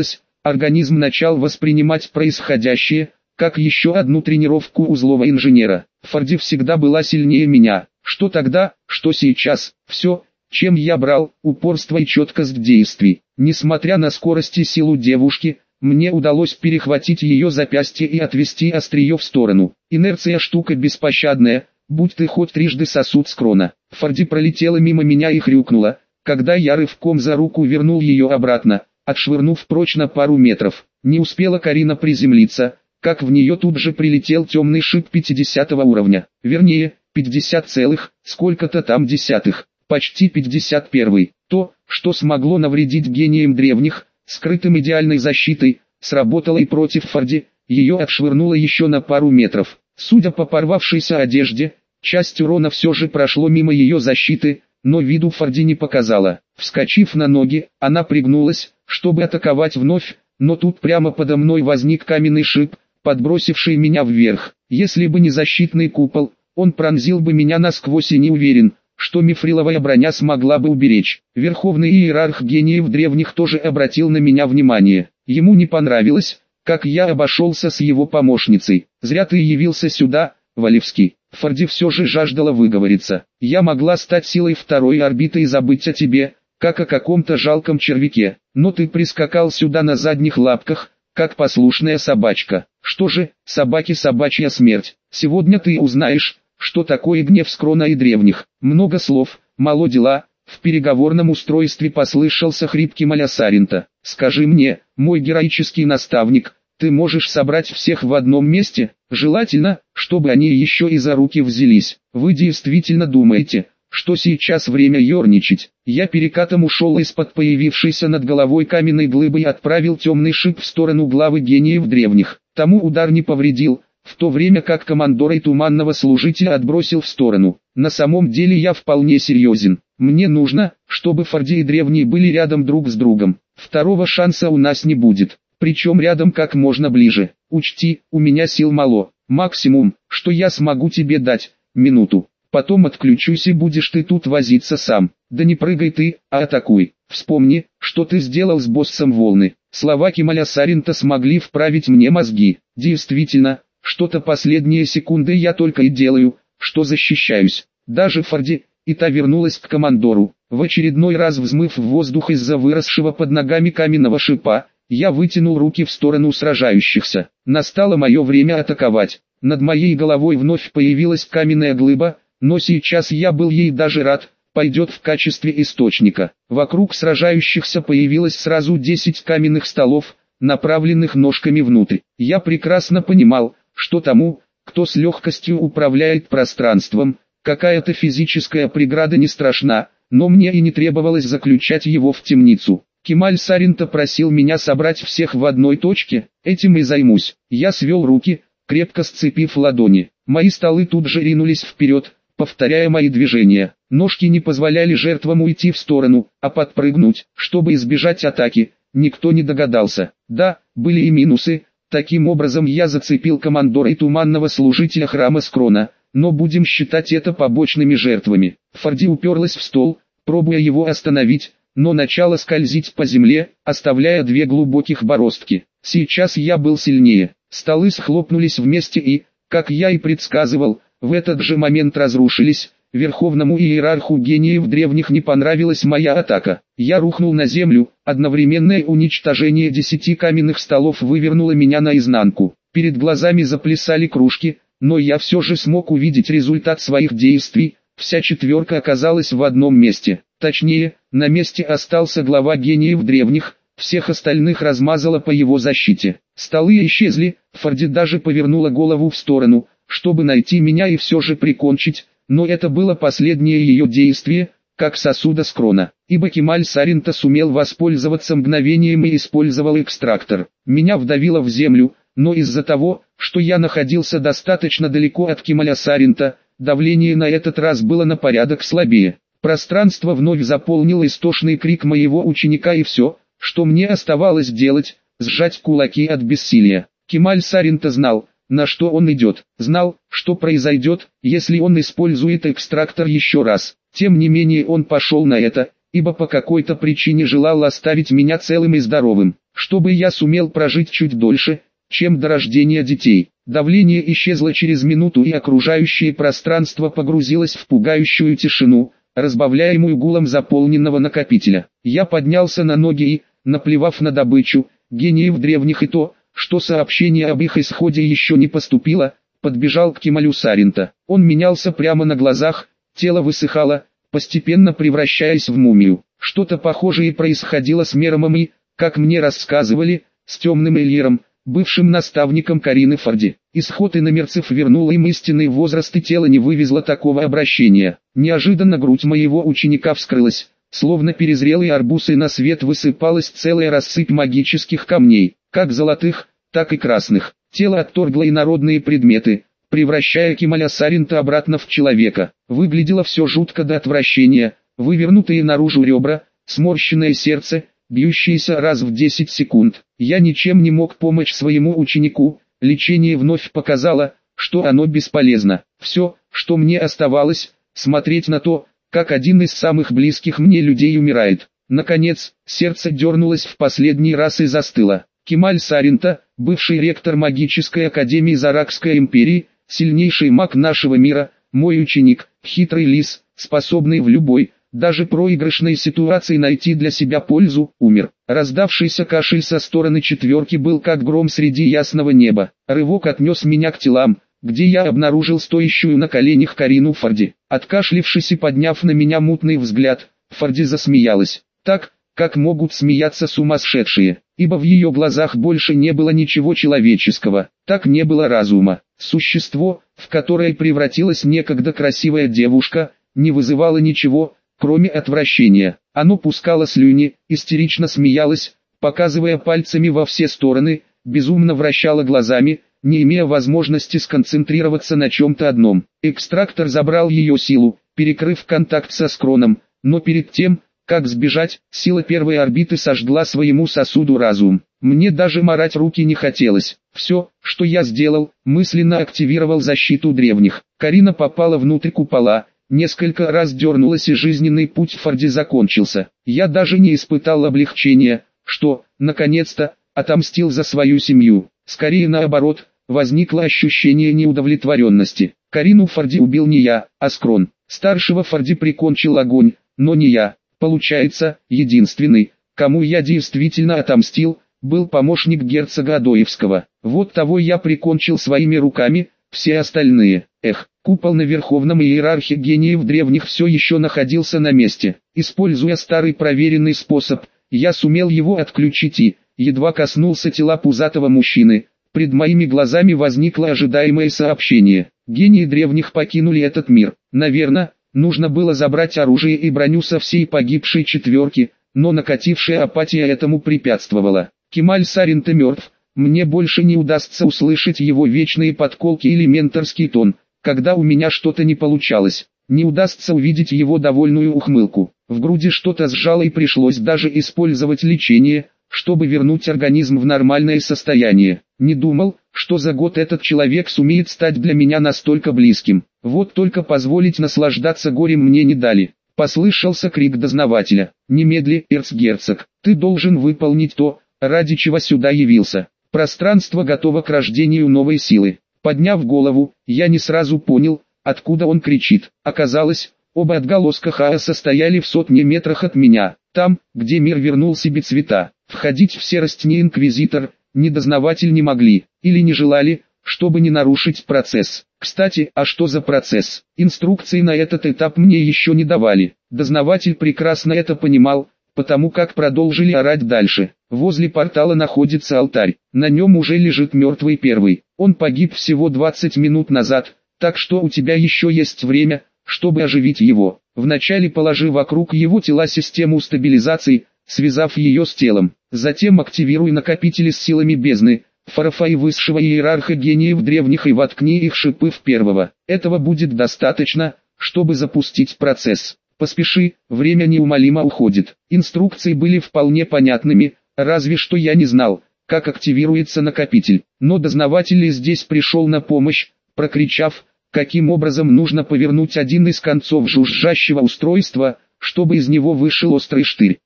Организм начал воспринимать происходящее, как еще одну тренировку узлового инженера. Форди всегда была сильнее меня. Что тогда, что сейчас, все, чем я брал, упорство и четкость действий. Несмотря на скорость и силу девушки, мне удалось перехватить ее запястье и отвести острие в сторону. Инерция штука беспощадная, будь ты хоть трижды сосуд с крона. Форди пролетела мимо меня и хрюкнула, когда я рывком за руку вернул ее обратно, отшвырнув прочь на пару метров. Не успела Карина приземлиться, как в нее тут же прилетел темный шип пятидесятого уровня. Вернее, пятьдесят целых, сколько-то там десятых, почти пятьдесят первый. То, что смогло навредить гениям древних, скрытым идеальной защитой, сработало и против Форди, ее отшвырнуло еще на пару метров. Судя по порвавшейся одежде, часть урона все же прошло мимо ее защиты, но виду Форди не показала. Вскочив на ноги, она пригнулась, чтобы атаковать вновь, но тут прямо подо мной возник каменный шип, подбросивший меня вверх. Если бы не защитный купол, он пронзил бы меня насквозь, и не уверен, что мифриловая броня смогла бы уберечь. Верховный иерарх гениев древних тоже обратил на меня внимание. Ему не понравилось, как я обошелся с его помощницей. «Зря ты явился сюда, Валевский». Форди все же жаждала выговориться. «Я могла стать силой второй орбиты и забыть о тебе, как о каком-то жалком червяке. Но ты прискакал сюда на задних лапках, как послушная собачка. Что же, собаки собачья смерть. Сегодня ты узнаешь, что такое гнев Скрона и древних. Много слов, мало дела». В переговорном устройстве послышался хрипкий Малясаринта. «Скажи мне, мой героический наставник, ты можешь собрать всех в одном месте? Желательно, чтобы они еще и за руки взялись. Вы действительно думаете, что сейчас время ерничать?» Я перекатом ушел из-под появившейся над головой каменной глыбы и отправил темный шип в сторону главы гениев древних. Тому удар не повредил, в то время как командора и туманного служителя отбросил в сторону. На самом деле я вполне серьезен. Мне нужно, чтобы Форди и древние были рядом друг с другом. Второго шанса у нас не будет. Причем рядом как можно ближе. Учти, у меня сил мало. Максимум, что я смогу тебе дать, минуту. Потом отключусь и будешь ты тут возиться сам. Да не прыгай ты, а атакуй. Вспомни, что ты сделал с боссом волны. Слова Кемаля Саринта смогли вправить мне мозги. Действительно, что-то последние секунды я только и делаю, что защищаюсь. Даже Форди, и та вернулась к командору. В очередной раз взмыв в воздух из-за выросшего под ногами каменного шипа, я вытянул руки в сторону сражающихся. Настало мое время атаковать. Над моей головой вновь появилась каменная глыба, но сейчас я был ей даже рад, пойдет в качестве источника. Вокруг сражающихся появилось сразу десять каменных столов, направленных ножками внутрь. Я прекрасно понимал, что тому, кто с легкостью управляет пространством, какая-то физическая преграда не страшна, но мне и не требовалось заключать его в темницу. Кемаль Саринта просил меня собрать всех в одной точке, этим и займусь. Я свел руки, крепко сцепив ладони. Мои столы тут же ринулись вперед, повторяя мои движения. Ножки не позволяли жертвам уйти в сторону, а подпрыгнуть, чтобы избежать атаки, никто не догадался. Да, были и минусы. Таким образом я зацепил командора и туманного служителя храма Скрона, но будем считать это побочными жертвами. Форди уперлась в стол, пробуя его остановить, но начала скользить по земле, оставляя две глубоких бороздки. Сейчас я был сильнее. Столы схлопнулись вместе и, как я и предсказывал, в этот же момент разрушились. Верховному иерарху гениев древних не понравилась моя атака. Я рухнул на землю, одновременное уничтожение десяти каменных столов вывернуло меня наизнанку. Перед глазами заплясали кружки, но я все же смог увидеть результат своих действий. Вся четверка оказалась в одном месте. Точнее, на месте остался глава гениев древних, всех остальных размазало по его защите. Столы исчезли, Форди даже повернула голову в сторону, чтобы найти меня и все же прикончить, но это было последнее ее действие, как сосуда Скрона, ибо Кемаль Саринта сумел воспользоваться мгновением и использовал экстрактор. Меня вдавило в землю, но из-за того, что я находился достаточно далеко от Кемаля Саринта, давление на этот раз было на порядок слабее. Пространство вновь заполнил истошный крик моего ученика, и все, что мне оставалось делать, сжать кулаки от бессилия. Кемаль Саринта знал, на что он идет, знал, что произойдет, если он использует экстрактор еще раз. Тем не менее он пошел на это, ибо по какой-то причине желал оставить меня целым и здоровым. чтобы я сумел прожить чуть дольше, чем до рождения детей. Давление исчезло через минуту, и окружающее пространство погрузилось в пугающую тишину, разбавляемую гулом заполненного накопителя. Я поднялся на ноги и, наплевав на добычу, гениев древних и то, что сообщение об их исходе еще не поступило, подбежал к Кемалю Саринта. Он менялся прямо на глазах, тело высыхало, постепенно превращаясь в мумию. Что-то похожее происходило с Меромом и, как мне рассказывали, с Темным Эльером, бывшим наставником Карины Форди. Исход иномерцев вернул им истинный возраст, и тело не вывезло такого обращения. Неожиданно грудь моего ученика вскрылась, словно перезрелый арбуз, и на свет высыпалась целая рассыпь магических камней, как золотых, так и красных. Тело отторгло инородные предметы, превращая Кемаля Саринта обратно в человека. Выглядело все жутко до отвращения: вывернутые наружу ребра, сморщенное сердце, бьющееся раз в десять секунд. Я ничем не мог помочь своему ученику, лечение вновь показало, что оно бесполезно. Все, что мне оставалось, смотреть на то, как один из самых близких мне людей умирает. Наконец, сердце дернулось в последний раз и застыло. Кемаль Саринта, бывший ректор магической академии Заракской империи, сильнейший маг нашего мира, мой ученик, хитрый лис, способный в любой, даже проигрышной ситуации найти для себя пользу, умер. Раздавшийся кашель со стороны четверки был как гром среди ясного неба. Рывок отнес меня к телам, где я обнаружил стоящую на коленях Карину Форди. Откашлившись и подняв на меня мутный взгляд, Форди засмеялась. Так, как могут смеяться сумасшедшие, ибо в ее глазах больше не было ничего человеческого, так не было разума. Существо, в которое превратилась некогда красивая девушка, не вызывало ничего, кроме отвращения. Оно пускало слюни, истерично смеялось, показывая пальцами во все стороны, безумно вращало глазами, не имея возможности сконцентрироваться на чем-то одном. Экстрактор забрал ее силу, перекрыв контакт со скроном, но перед тем, как сбежать, сила первой орбиты сожгла своему сосуду разум. Мне даже марать руки не хотелось. Все, что я сделал, мысленно активировал защиту древних. Карина попала внутрь купола, несколько раз дернулась, и жизненный путь Форди закончился. Я даже не испытал облегчения, что, наконец-то, отомстил за свою семью. Скорее наоборот, возникло ощущение неудовлетворенности. Карину Форди убил не я, а Скрон. Старшего Форди прикончил огонь, но не я. Получается, единственный, кому я действительно отомстил, был помощник герцога Адоевского. Вот того я прикончил своими руками, все остальные. Эх, купол на верховном иерархе гениев древних все еще находился на месте. Используя старый проверенный способ, я сумел его отключить и, едва коснулся тела пузатого мужчины, пред моими глазами возникло ожидаемое сообщение. Гении древних покинули этот мир. Наверное, нужно было забрать оружие и броню со всей погибшей четверки, но накатившая апатия этому препятствовала. Кемаль Саринта мертв, мне больше не удастся услышать его вечные подколки или менторский тон, когда у меня что-то не получалось. Не удастся увидеть его довольную ухмылку. В груди что-то сжало, и пришлось даже использовать лечение, чтобы вернуть организм в нормальное состояние. Не думал, что за год этот человек сумеет стать для меня настолько близким. Вот только позволить наслаждаться горем мне не дали. Послышался крик дознавателя. «Немедли, эрцгерцог, ты должен выполнить то, ради чего сюда явился. Пространство готово к рождению новой силы». Подняв голову, я не сразу понял, откуда он кричит. Оказалось, оба отголоска хаоса стояли в сотне метрах от меня, там, где мир вернул себе цвета. Входить в серость ни инквизитор, ни дознаватель не могли, или не желали, чтобы не нарушить процесс. Кстати, а что за процесс? Инструкции на этот этап мне еще не давали. Дознаватель прекрасно это понимал, потому как продолжили орать дальше. Возле портала находится алтарь, на нем уже лежит мертвый первый. Он погиб всего двадцать минут назад, так что у тебя еще есть время, чтобы оживить его. Вначале положи вокруг его тела систему стабилизации, связав ее с телом. Затем активируй накопители с силами бездны, Фарафа и высшего иерарха гениев древних, и воткни их шипы в первого. Этого будет достаточно, чтобы запустить процесс. Поспеши, время неумолимо уходит. Инструкции были вполне понятными, разве что я не знал, как активируется накопитель. Но дознаватель и здесь пришел на помощь, прокричав, каким образом нужно повернуть один из концов жужжащего устройства, чтобы из него вышел острый штырь.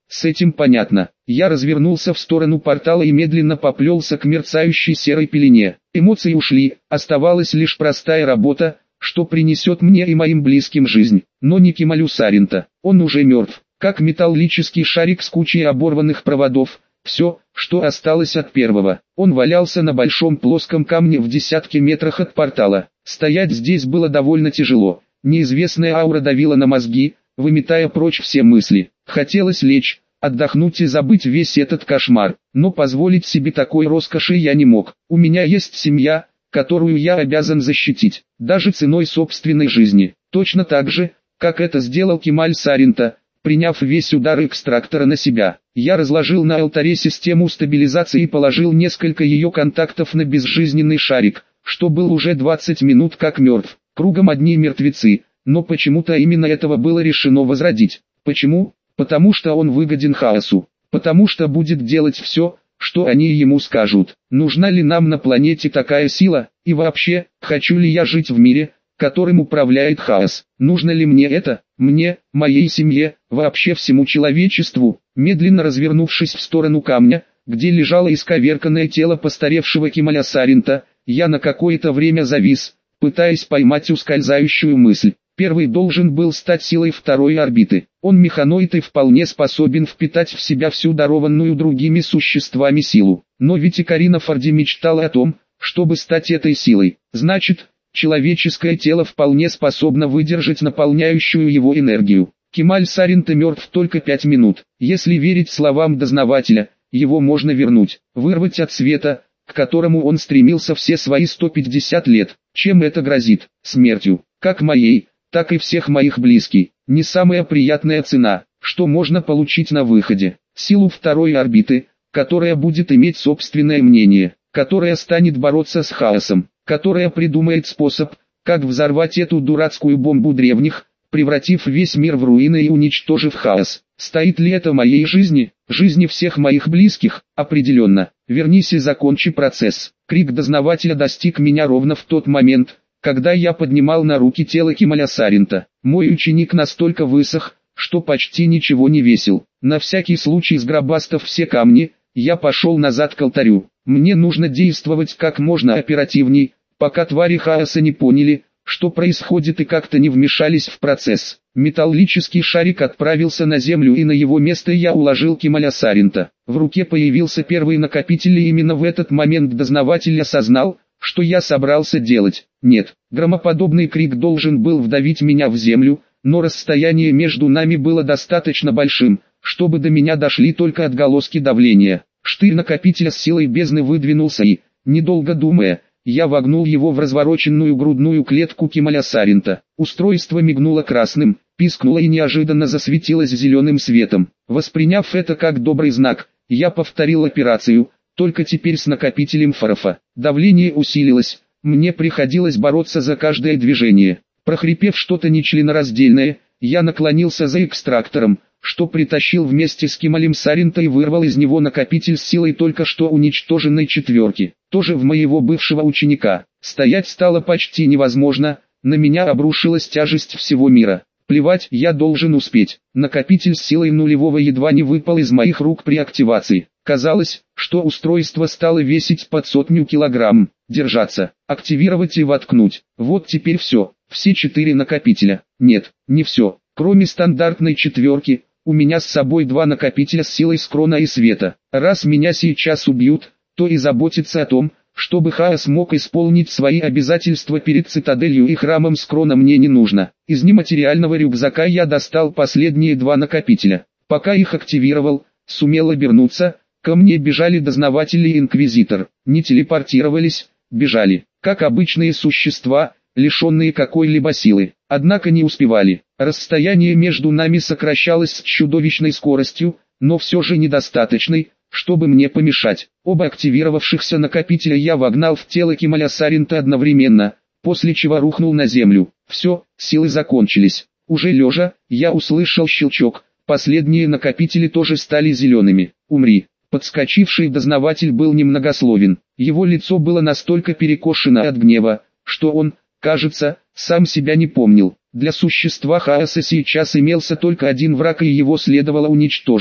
С этим понятно. Я развернулся в сторону портала и медленно поплелся к мерцающей серой пелене. Эмоции ушли, оставалась лишь простая работа, что принесет мне и моим близким жизнь. Но не Кемалю Саринта, он уже мертв, как металлический шарик с кучей оборванных проводов. Все, что осталось от первого. Он валялся на большом плоском камне в десятке метрах от портала. Стоять здесь было довольно тяжело. Неизвестная аура давила на мозги, выметая прочь все мысли. Хотелось лечь, отдохнуть и забыть весь этот кошмар. Но позволить себе такой роскоши я не мог. У меня есть семья, которую я обязан защитить, даже ценой собственной жизни. Точно так же, как это сделал Кемаль Саринта, приняв весь удар экстрактора на себя. Я разложил на алтаре систему стабилизации и положил несколько ее контактов на безжизненный шарик, что был уже двадцать минут как мертв. Кругом одни мертвецы, но почему-то именно этого было решено возродить. Почему? Потому что он выгоден хаосу. Потому что будет делать все, что они ему скажут. Нужна ли нам на планете такая сила, и вообще, хочу ли я жить в мире, которым управляет хаос? Нужно ли мне это, мне, моей семье, вообще всему человечеству? Медленно развернувшись в сторону камня, где лежало исковерканное тело постаревшего Кемаля Саринта, я на какое-то время завис, пытаясь поймать ускользающую мысль. Первый должен был стать силой второй орбиты. Он механоид и вполне способен впитать в себя всю дарованную другими существами силу. Но ведь и Карина Форди мечтала о том, чтобы стать этой силой. Значит, человеческое тело вполне способно выдержать наполняющую его энергию. Кемаль Саринта мертв только пять минут. Если верить словам дознавателя, его можно вернуть, вырвать от света, к которому он стремился все свои сто пятьдесят лет. Чем это грозит? Смертью, как моей, так и всех моих близких. Не самая приятная цена, что можно получить на выходе. Силу второй орбиты, которая будет иметь собственное мнение, которая станет бороться с хаосом, которая придумает способ, как взорвать эту дурацкую бомбу древних, превратив весь мир в руины и уничтожив хаос. Стоит ли это моей жизни, жизни всех моих близких? Определенно. Вернись и закончи процесс. Крик дознавателя достиг меня ровно в тот момент, когда я поднимал на руки тело Кемаля Саринта. Мой ученик настолько высох, что почти ничего не весил. На всякий случай сгробастав все камни, я пошел назад к алтарю. Мне нужно действовать как можно оперативней, пока твари хаоса не поняли, что происходит, и как-то не вмешались в процесс. Металлический шарик отправился на землю, и на его место я уложил Кемаля Саринта. В руке появился первый накопитель, и именно в этот момент дознаватель осознал, что я собрался делать. Нет, громоподобный крик должен был вдавить меня в землю, но расстояние между нами было достаточно большим, чтобы до меня дошли только отголоски давления. Штырь накопителя с силой бездны выдвинулся и, недолго думая, я вогнул его в развороченную грудную клетку Кемаля Саринта. Устройство мигнуло красным, пискнуло и неожиданно засветилось зеленым светом. Восприняв это как добрый знак, я повторил операцию, только теперь с накопителем Фарафа. Давление усилилось, мне приходилось бороться за каждое движение. Прохрипев что-то нечленораздельное, я наклонился за экстрактором, что притащил вместе с Кемалем Саринта, и вырвал из него накопитель с силой только что уничтоженной четверки, тоже в моего бывшего ученика. Стоять стало почти невозможно, на меня обрушилась тяжесть всего мира. Плевать, я должен успеть. Накопитель с силой нулевого едва не выпал из моих рук при активации. Казалось, что устройство стало весить под сотню килограмм. Держаться, активировать и воткнуть. Вот теперь все, все четыре накопителя. Нет, не все. Кроме стандартной четверки, у меня с собой два накопителя с силой скрона и света. Раз меня сейчас убьют, то и заботиться о том, чтобы хаос мог исполнить свои обязательства перед цитаделью и храмом скрона, мне не нужно. Из нематериального рюкзака я достал последние два накопителя. Пока их активировал, сумел обернуться, ко мне бежали дознаватели и инквизитор. Не телепортировались, бежали, как обычные существа, лишенные какой-либо силы. Однако не успевали. Расстояние между нами сокращалось с чудовищной скоростью, но все же недостаточной, чтобы мне помешать. Оба активировавшихся накопителя я вогнал в тело Кемаля Саринта одновременно, после чего рухнул на землю. Все, силы закончились. Уже лежа, я услышал щелчок, последние накопители тоже стали зелеными. «Умри!» Подскочивший дознаватель был немногословен. Его лицо было настолько перекошено от гнева, что он, кажется, сам себя не помнил. Для существа хаоса сейчас имелся только один враг, и его следовало уничтожить.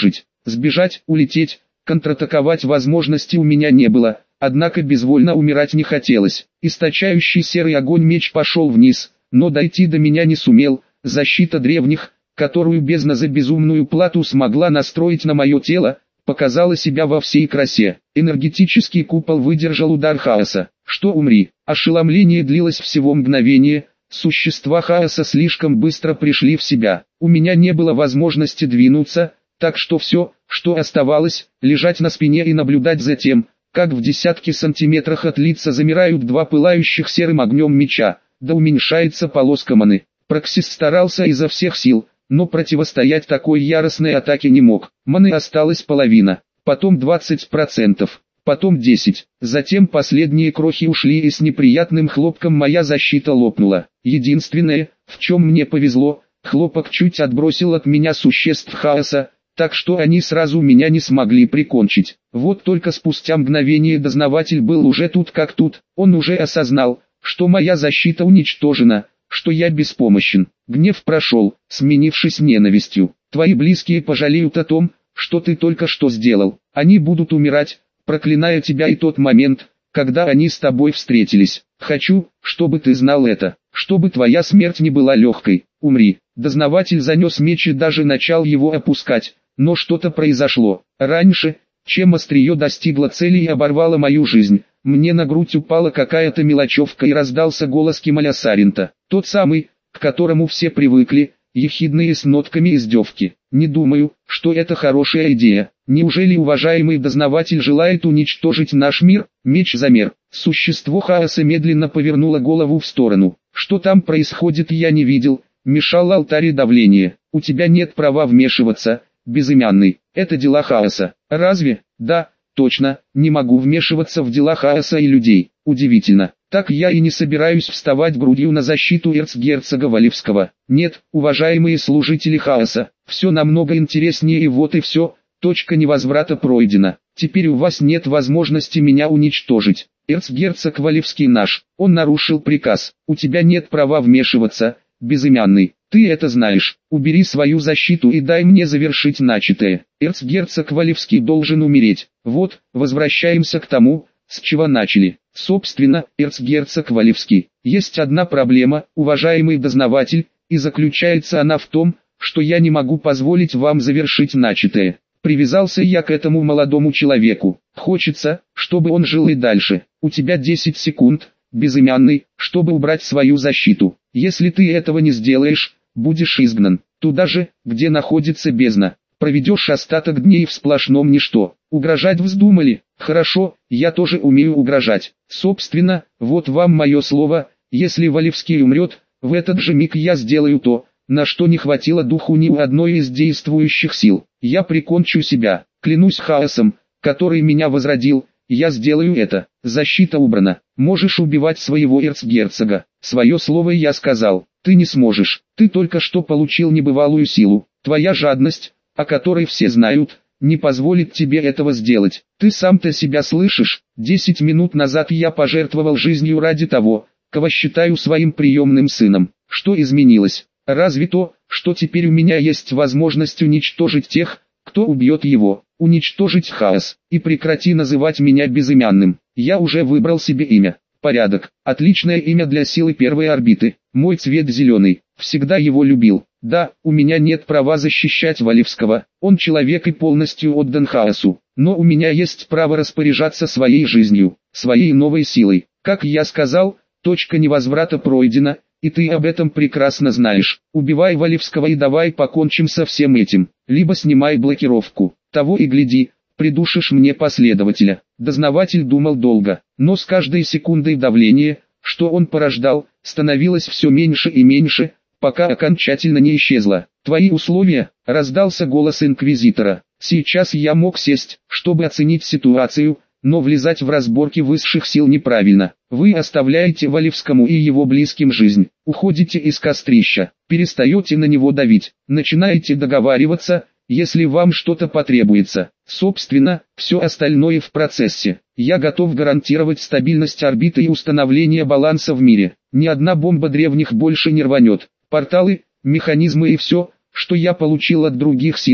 Сбежать, улететь, контратаковать возможности у меня не было, однако безвольно умирать не хотелось. Источающий серый огонь меч пошел вниз, но дойти до меня не сумел. Защита древних, которую бездна за безумную плату смогла настроить на мое тело, показала себя во всей красе. Энергетический купол выдержал удар хаоса. Что умри? Ошеломление длилось всего мгновение. Существа хаоса слишком быстро пришли в себя. У меня не было возможности двинуться, так что все, что оставалось, лежать на спине и наблюдать за тем, как в десятки сантиметрах от лица замирают два пылающих серым огнем меча, да уменьшается полоска маны. Проксис старался изо всех сил, но противостоять такой яростной атаке не мог. Маны осталась половина, потом двадцать процентов, потом десять процентов, затем последние крохи ушли и с неприятным хлопком моя защита лопнула. Единственное, в чем мне повезло, хлопок чуть отбросил от меня существ хаоса, так что они сразу меня не смогли прикончить. Вот только спустя мгновение дознаватель был уже тут как тут, он уже осознал, что моя защита уничтожена, что я беспомощен. Гнев прошел, сменившись ненавистью. Твои близкие пожалеют о том, что ты только что сделал. Они будут умирать, проклиная тебя и тот момент, когда они с тобой встретились. Хочу, чтобы ты знал это, чтобы твоя смерть не была легкой. Умри. Дознаватель занес меч и даже начал его опускать, но что-то произошло. Раньше, чем острие достигло цели и оборвало мою жизнь, мне на грудь упала какая-то мелочевка и раздался голос Кемаля Саринта. Тот самый, к которому все привыкли, ехидные с нотками издевки. Не думаю, что это хорошая идея. Неужели уважаемый дознаватель желает уничтожить наш мир? Меч замер. Существо хаоса медленно повернуло голову в сторону. Что там происходит, я не видел. Мешал алтарь давления. У тебя нет права вмешиваться, безымянный. Это дела хаоса. Разве? Да, точно. Не могу вмешиваться в дела хаоса и людей. Удивительно. Так я и не собираюсь вставать грудью на защиту эрцгерцога Валивского. Нет, уважаемые служители хаоса, все намного интереснее, и вот и все, точка невозврата пройдена. Теперь у вас нет возможности меня уничтожить. Эрцгерцог Валивский наш, он нарушил приказ. У тебя нет права вмешиваться, безымянный. Ты это знаешь. Убери свою защиту и дай мне завершить начатое. Эрцгерцог Валивский должен умереть. Вот, возвращаемся к тому, с чего начали. Собственно, эрцгерцог Валивский. Есть одна проблема, уважаемый дознаватель, и заключается она в том, что я не могу позволить вам завершить начатое. Привязался я к этому молодому человеку. Хочется, чтобы он жил и дальше. У тебя десять секунд, безымянный, чтобы убрать свою защиту. Если ты этого не сделаешь, будешь изгнан. Туда же, где находится бездна. Проведешь остаток дней в сплошном ничто. Угрожать вздумали? Хорошо, я тоже умею угрожать. Собственно, вот вам мое слово, если Валивский умрет, в этот же миг я сделаю то, на что не хватило духу ни у одной из действующих сил. Я прикончу себя, клянусь хаосом, который меня возродил, я сделаю это. Защита убрана. Можешь убивать своего эрцгерцога. Свое слово я сказал. Ты не сможешь. Ты только что получил небывалую силу. Твоя жадность, о которой все знают, не позволит тебе этого сделать. Ты сам-то себя слышишь? Десять минут назад я пожертвовал жизнью ради того, кого считаю своим приемным сыном. Что изменилось? Разве то, что теперь у меня есть возможность уничтожить тех, кто убьет его, уничтожить хаос, и прекрати называть меня безымянным. Я уже выбрал себе имя. Порядок. Отличное имя для силы первой орбиты. Мой цвет зеленый. Всегда его любил. Да, у меня нет права защищать Валивского. Он человек и полностью отдан хаосу. Но у меня есть право распоряжаться своей жизнью, своей новой силой. Как я сказал, точка невозврата пройдена, и ты об этом прекрасно знаешь. Убивай Валивского и давай покончим со всем этим. Либо снимай блокировку. Того и гляди, придушишь мне последователя. Дознаватель думал долго, но с каждой секундой давление, что он порождал, становилось все меньше и меньше, пока окончательно не исчезло. «Твои условия?» – раздался голос инквизитора. Сейчас я мог сесть, чтобы оценить ситуацию, но влезать в разборки высших сил неправильно. Вы оставляете Валивскому и его близким жизнь, уходите из кострища, перестаете на него давить, начинаете договариваться, если вам что-то потребуется. Собственно, все остальное в процессе. Я готов гарантировать стабильность орбиты и установление баланса в мире. Ни одна бомба древних больше не рванет. Порталы, механизмы и все, что я получил от других сил,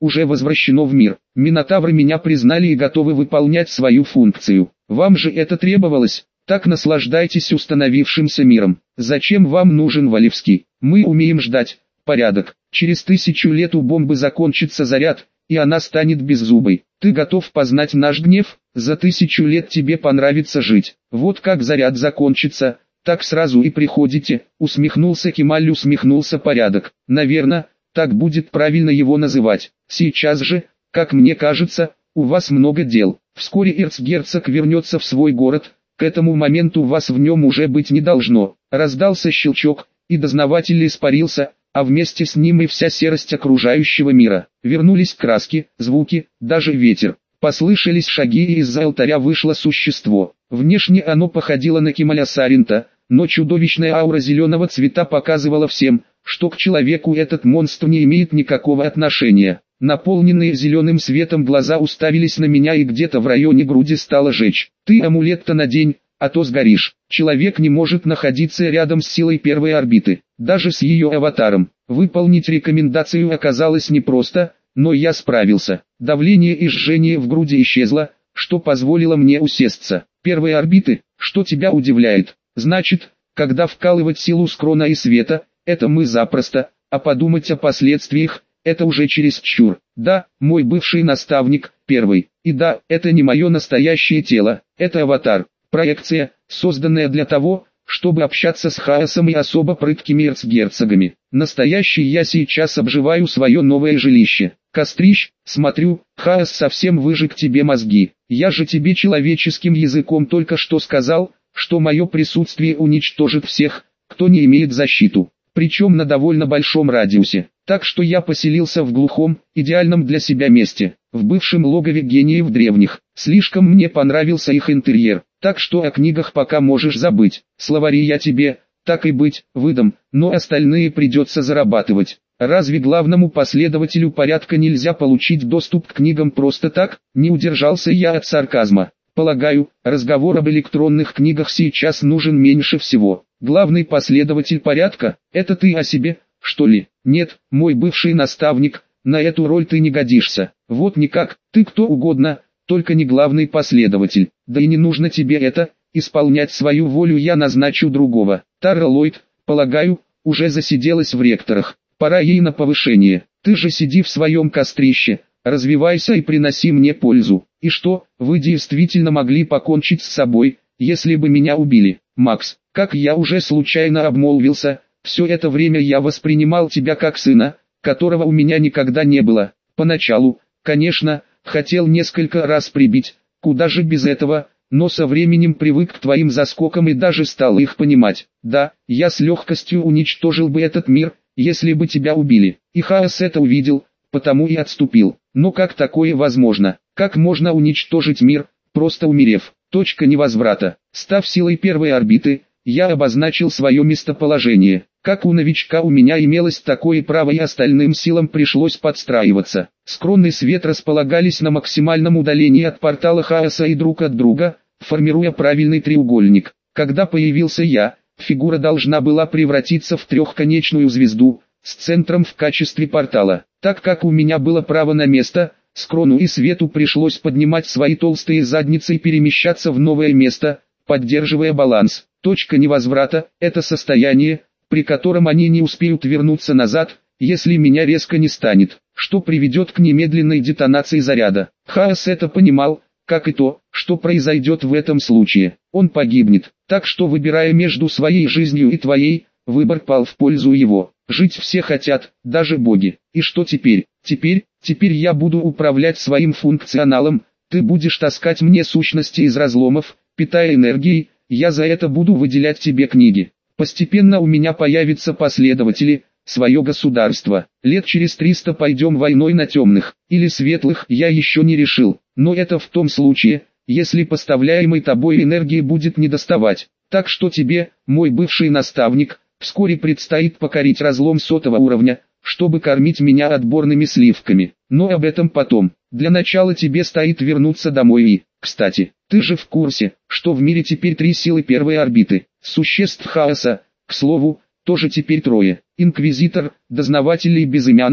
уже возвращено в мир. Минотавры меня признали и готовы выполнять свою функцию. Вам же это требовалось? Так наслаждайтесь установившимся миром. Зачем вам нужен Валевский? Мы умеем ждать. Порядок. Через тысячу лет у бомбы закончится заряд, и она станет беззубой. Ты готов познать наш гнев? За тысячу лет тебе понравится жить. Вот как заряд закончится, так сразу и приходите. Усмехнулся Кемаль, усмехнулся Порядок. Наверное, так будет правильно его называть. Сейчас же, как мне кажется, у вас много дел. Вскоре эрцгерцог вернется в свой город. К этому моменту вас в нем уже быть не должно. Раздался щелчок, и дознаватель испарился, а вместе с ним и вся серость окружающего мира. Вернулись краски, звуки, даже ветер. Послышались шаги, и из-за алтаря вышло существо. Внешне оно походило на Кемаля Сарента, но чудовищная аура зеленого цвета показывала всем, что к человеку этот монстр не имеет никакого отношения. Наполненные зеленым светом глаза уставились на меня, и где-то в районе груди стало жечь. Ты амулет-то надень, а то сгоришь. Человек не может находиться рядом с силой первой орбиты, даже с ее аватаром. Выполнить рекомендацию оказалось непросто, но я справился. Давление и жжение в груди исчезло, что позволило мне усесться. Первые орбиты, что тебя удивляет? Значит, когда вкалывать силу скрона и света, это мы запросто, а подумать о последствиях, это уже чересчур. Да, мой бывший наставник, первый. И да, это не мое настоящее тело, это аватар, проекция, созданная для того, чтобы общаться с хаосом и особо прыткими эрцгерцогами. Настоящий я сейчас обживаю свое новое жилище. Кострищ, смотрю, хаос совсем выжег тебе мозги. Я же тебе человеческим языком только что сказал, что мое присутствие уничтожит всех, кто не имеет защиту. Причем на довольно большом радиусе. Так что я поселился в глухом, идеальном для себя месте, в бывшем логове гениев древних. Слишком мне понравился их интерьер, так что о книгах пока можешь забыть. Словари я тебе, так и быть, выдам, но остальные придется зарабатывать. Разве главному последователю порядка нельзя получить доступ к книгам просто так? Не удержался я от сарказма. Полагаю, разговор об электронных книгах сейчас нужен меньше всего. Главный последователь порядка, это ты о себе, что ли? Нет, мой бывший наставник, на эту роль ты не годишься. Вот никак, ты кто угодно, только не главный последователь. Да и не нужно тебе это, исполнять свою волю я назначу другого. Тара Ллойд, полагаю, уже засиделась в ректорах. Пора ей на повышение. Ты же сиди в своем кострище, развивайся и приноси мне пользу. И что, вы действительно могли покончить с собой, если бы меня убили? Макс, как я уже случайно обмолвился, все это время я воспринимал тебя как сына, которого у меня никогда не было. Поначалу, конечно, хотел несколько раз прибить, куда же без этого, но со временем привык к твоим заскокам и даже стал их понимать. Да, я с легкостью уничтожил бы этот мир, если бы тебя убили. И хаос это увидел, потому и отступил. Но как такое возможно? Как можно уничтожить мир, просто умерев? Точка невозврата. Став силой первой орбиты, я обозначил свое местоположение. Как у новичка у меня имелось такое право, и остальным силам пришлось подстраиваться. Скрон и свет располагались на максимальном удалении от портала хаоса и друг от друга, формируя правильный треугольник. Когда появился я, фигура должна была превратиться в трехконечную звезду, с центром в качестве портала. Так как у меня было право на место, Скрону и Свету пришлось поднимать свои толстые задницы и перемещаться в новое место, поддерживая баланс. Точка невозврата – это состояние, при котором они не успеют вернуться назад, если меня резко не станет, что приведет к немедленной детонации заряда. Хаос это понимал, как и то, что произойдет в этом случае. Он погибнет, так что, выбирая между своей жизнью и твоей, выбор пал в пользу его. Жить все хотят, даже боги. И что теперь? Теперь, теперь я буду управлять своим функционалом, ты будешь таскать мне сущности из разломов, питая энергией, я за это буду выделять тебе книги. Постепенно у меня появятся последователи, свое государство. Лет через триста пойдем войной на темных, или светлых, я еще не решил. Но это в том случае, если поставляемой тобой энергии будет недоставать. Так что тебе, мой бывший наставник, вскоре предстоит покорить разлом сотого уровня, чтобы кормить меня отборными сливками. Но об этом потом. Для начала тебе стоит вернуться домой и, кстати, ты же в курсе, что в мире теперь три силы первой орбиты. Существ хаоса, к слову, тоже теперь трое. Инквизитор, Дознаватель и Безымянный,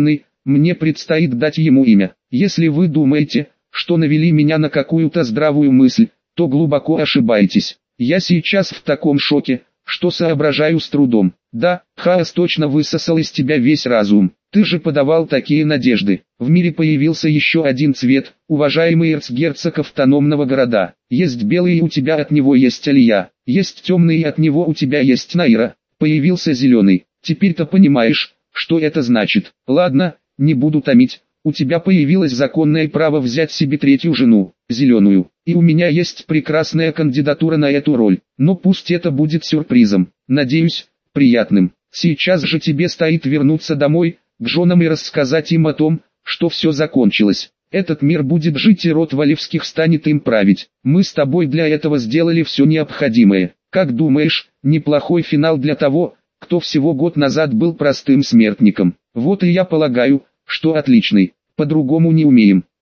мне предстоит дать ему имя. Если вы думаете, что навели меня на какую-то здравую мысль, то глубоко ошибаетесь. Я сейчас в таком шоке, что соображаю с трудом. Да, Хаос точно высосал из тебя весь разум. Ты же подавал такие надежды. В мире появился еще один цвет, уважаемый эрцгерцог автономного города. Есть белый, и у тебя от него есть Алия. Есть темный, и от него у тебя есть Найра. Появился зеленый. Теперь-то понимаешь, что это значит. Ладно, не буду томить. У тебя появилось законное право взять себе третью жену, зеленую. И у меня есть прекрасная кандидатура на эту роль. Но пусть это будет сюрпризом. Надеюсь, приятным. Сейчас же тебе стоит вернуться домой, к женам, и рассказать им о том, что все закончилось. Этот мир будет жить, и род Валевских станет им править. Мы с тобой для этого сделали все необходимое. Как думаешь, неплохой финал для того, кто всего год назад был простым смертником? Вот и я полагаю, что отличный. По-другому не умеем.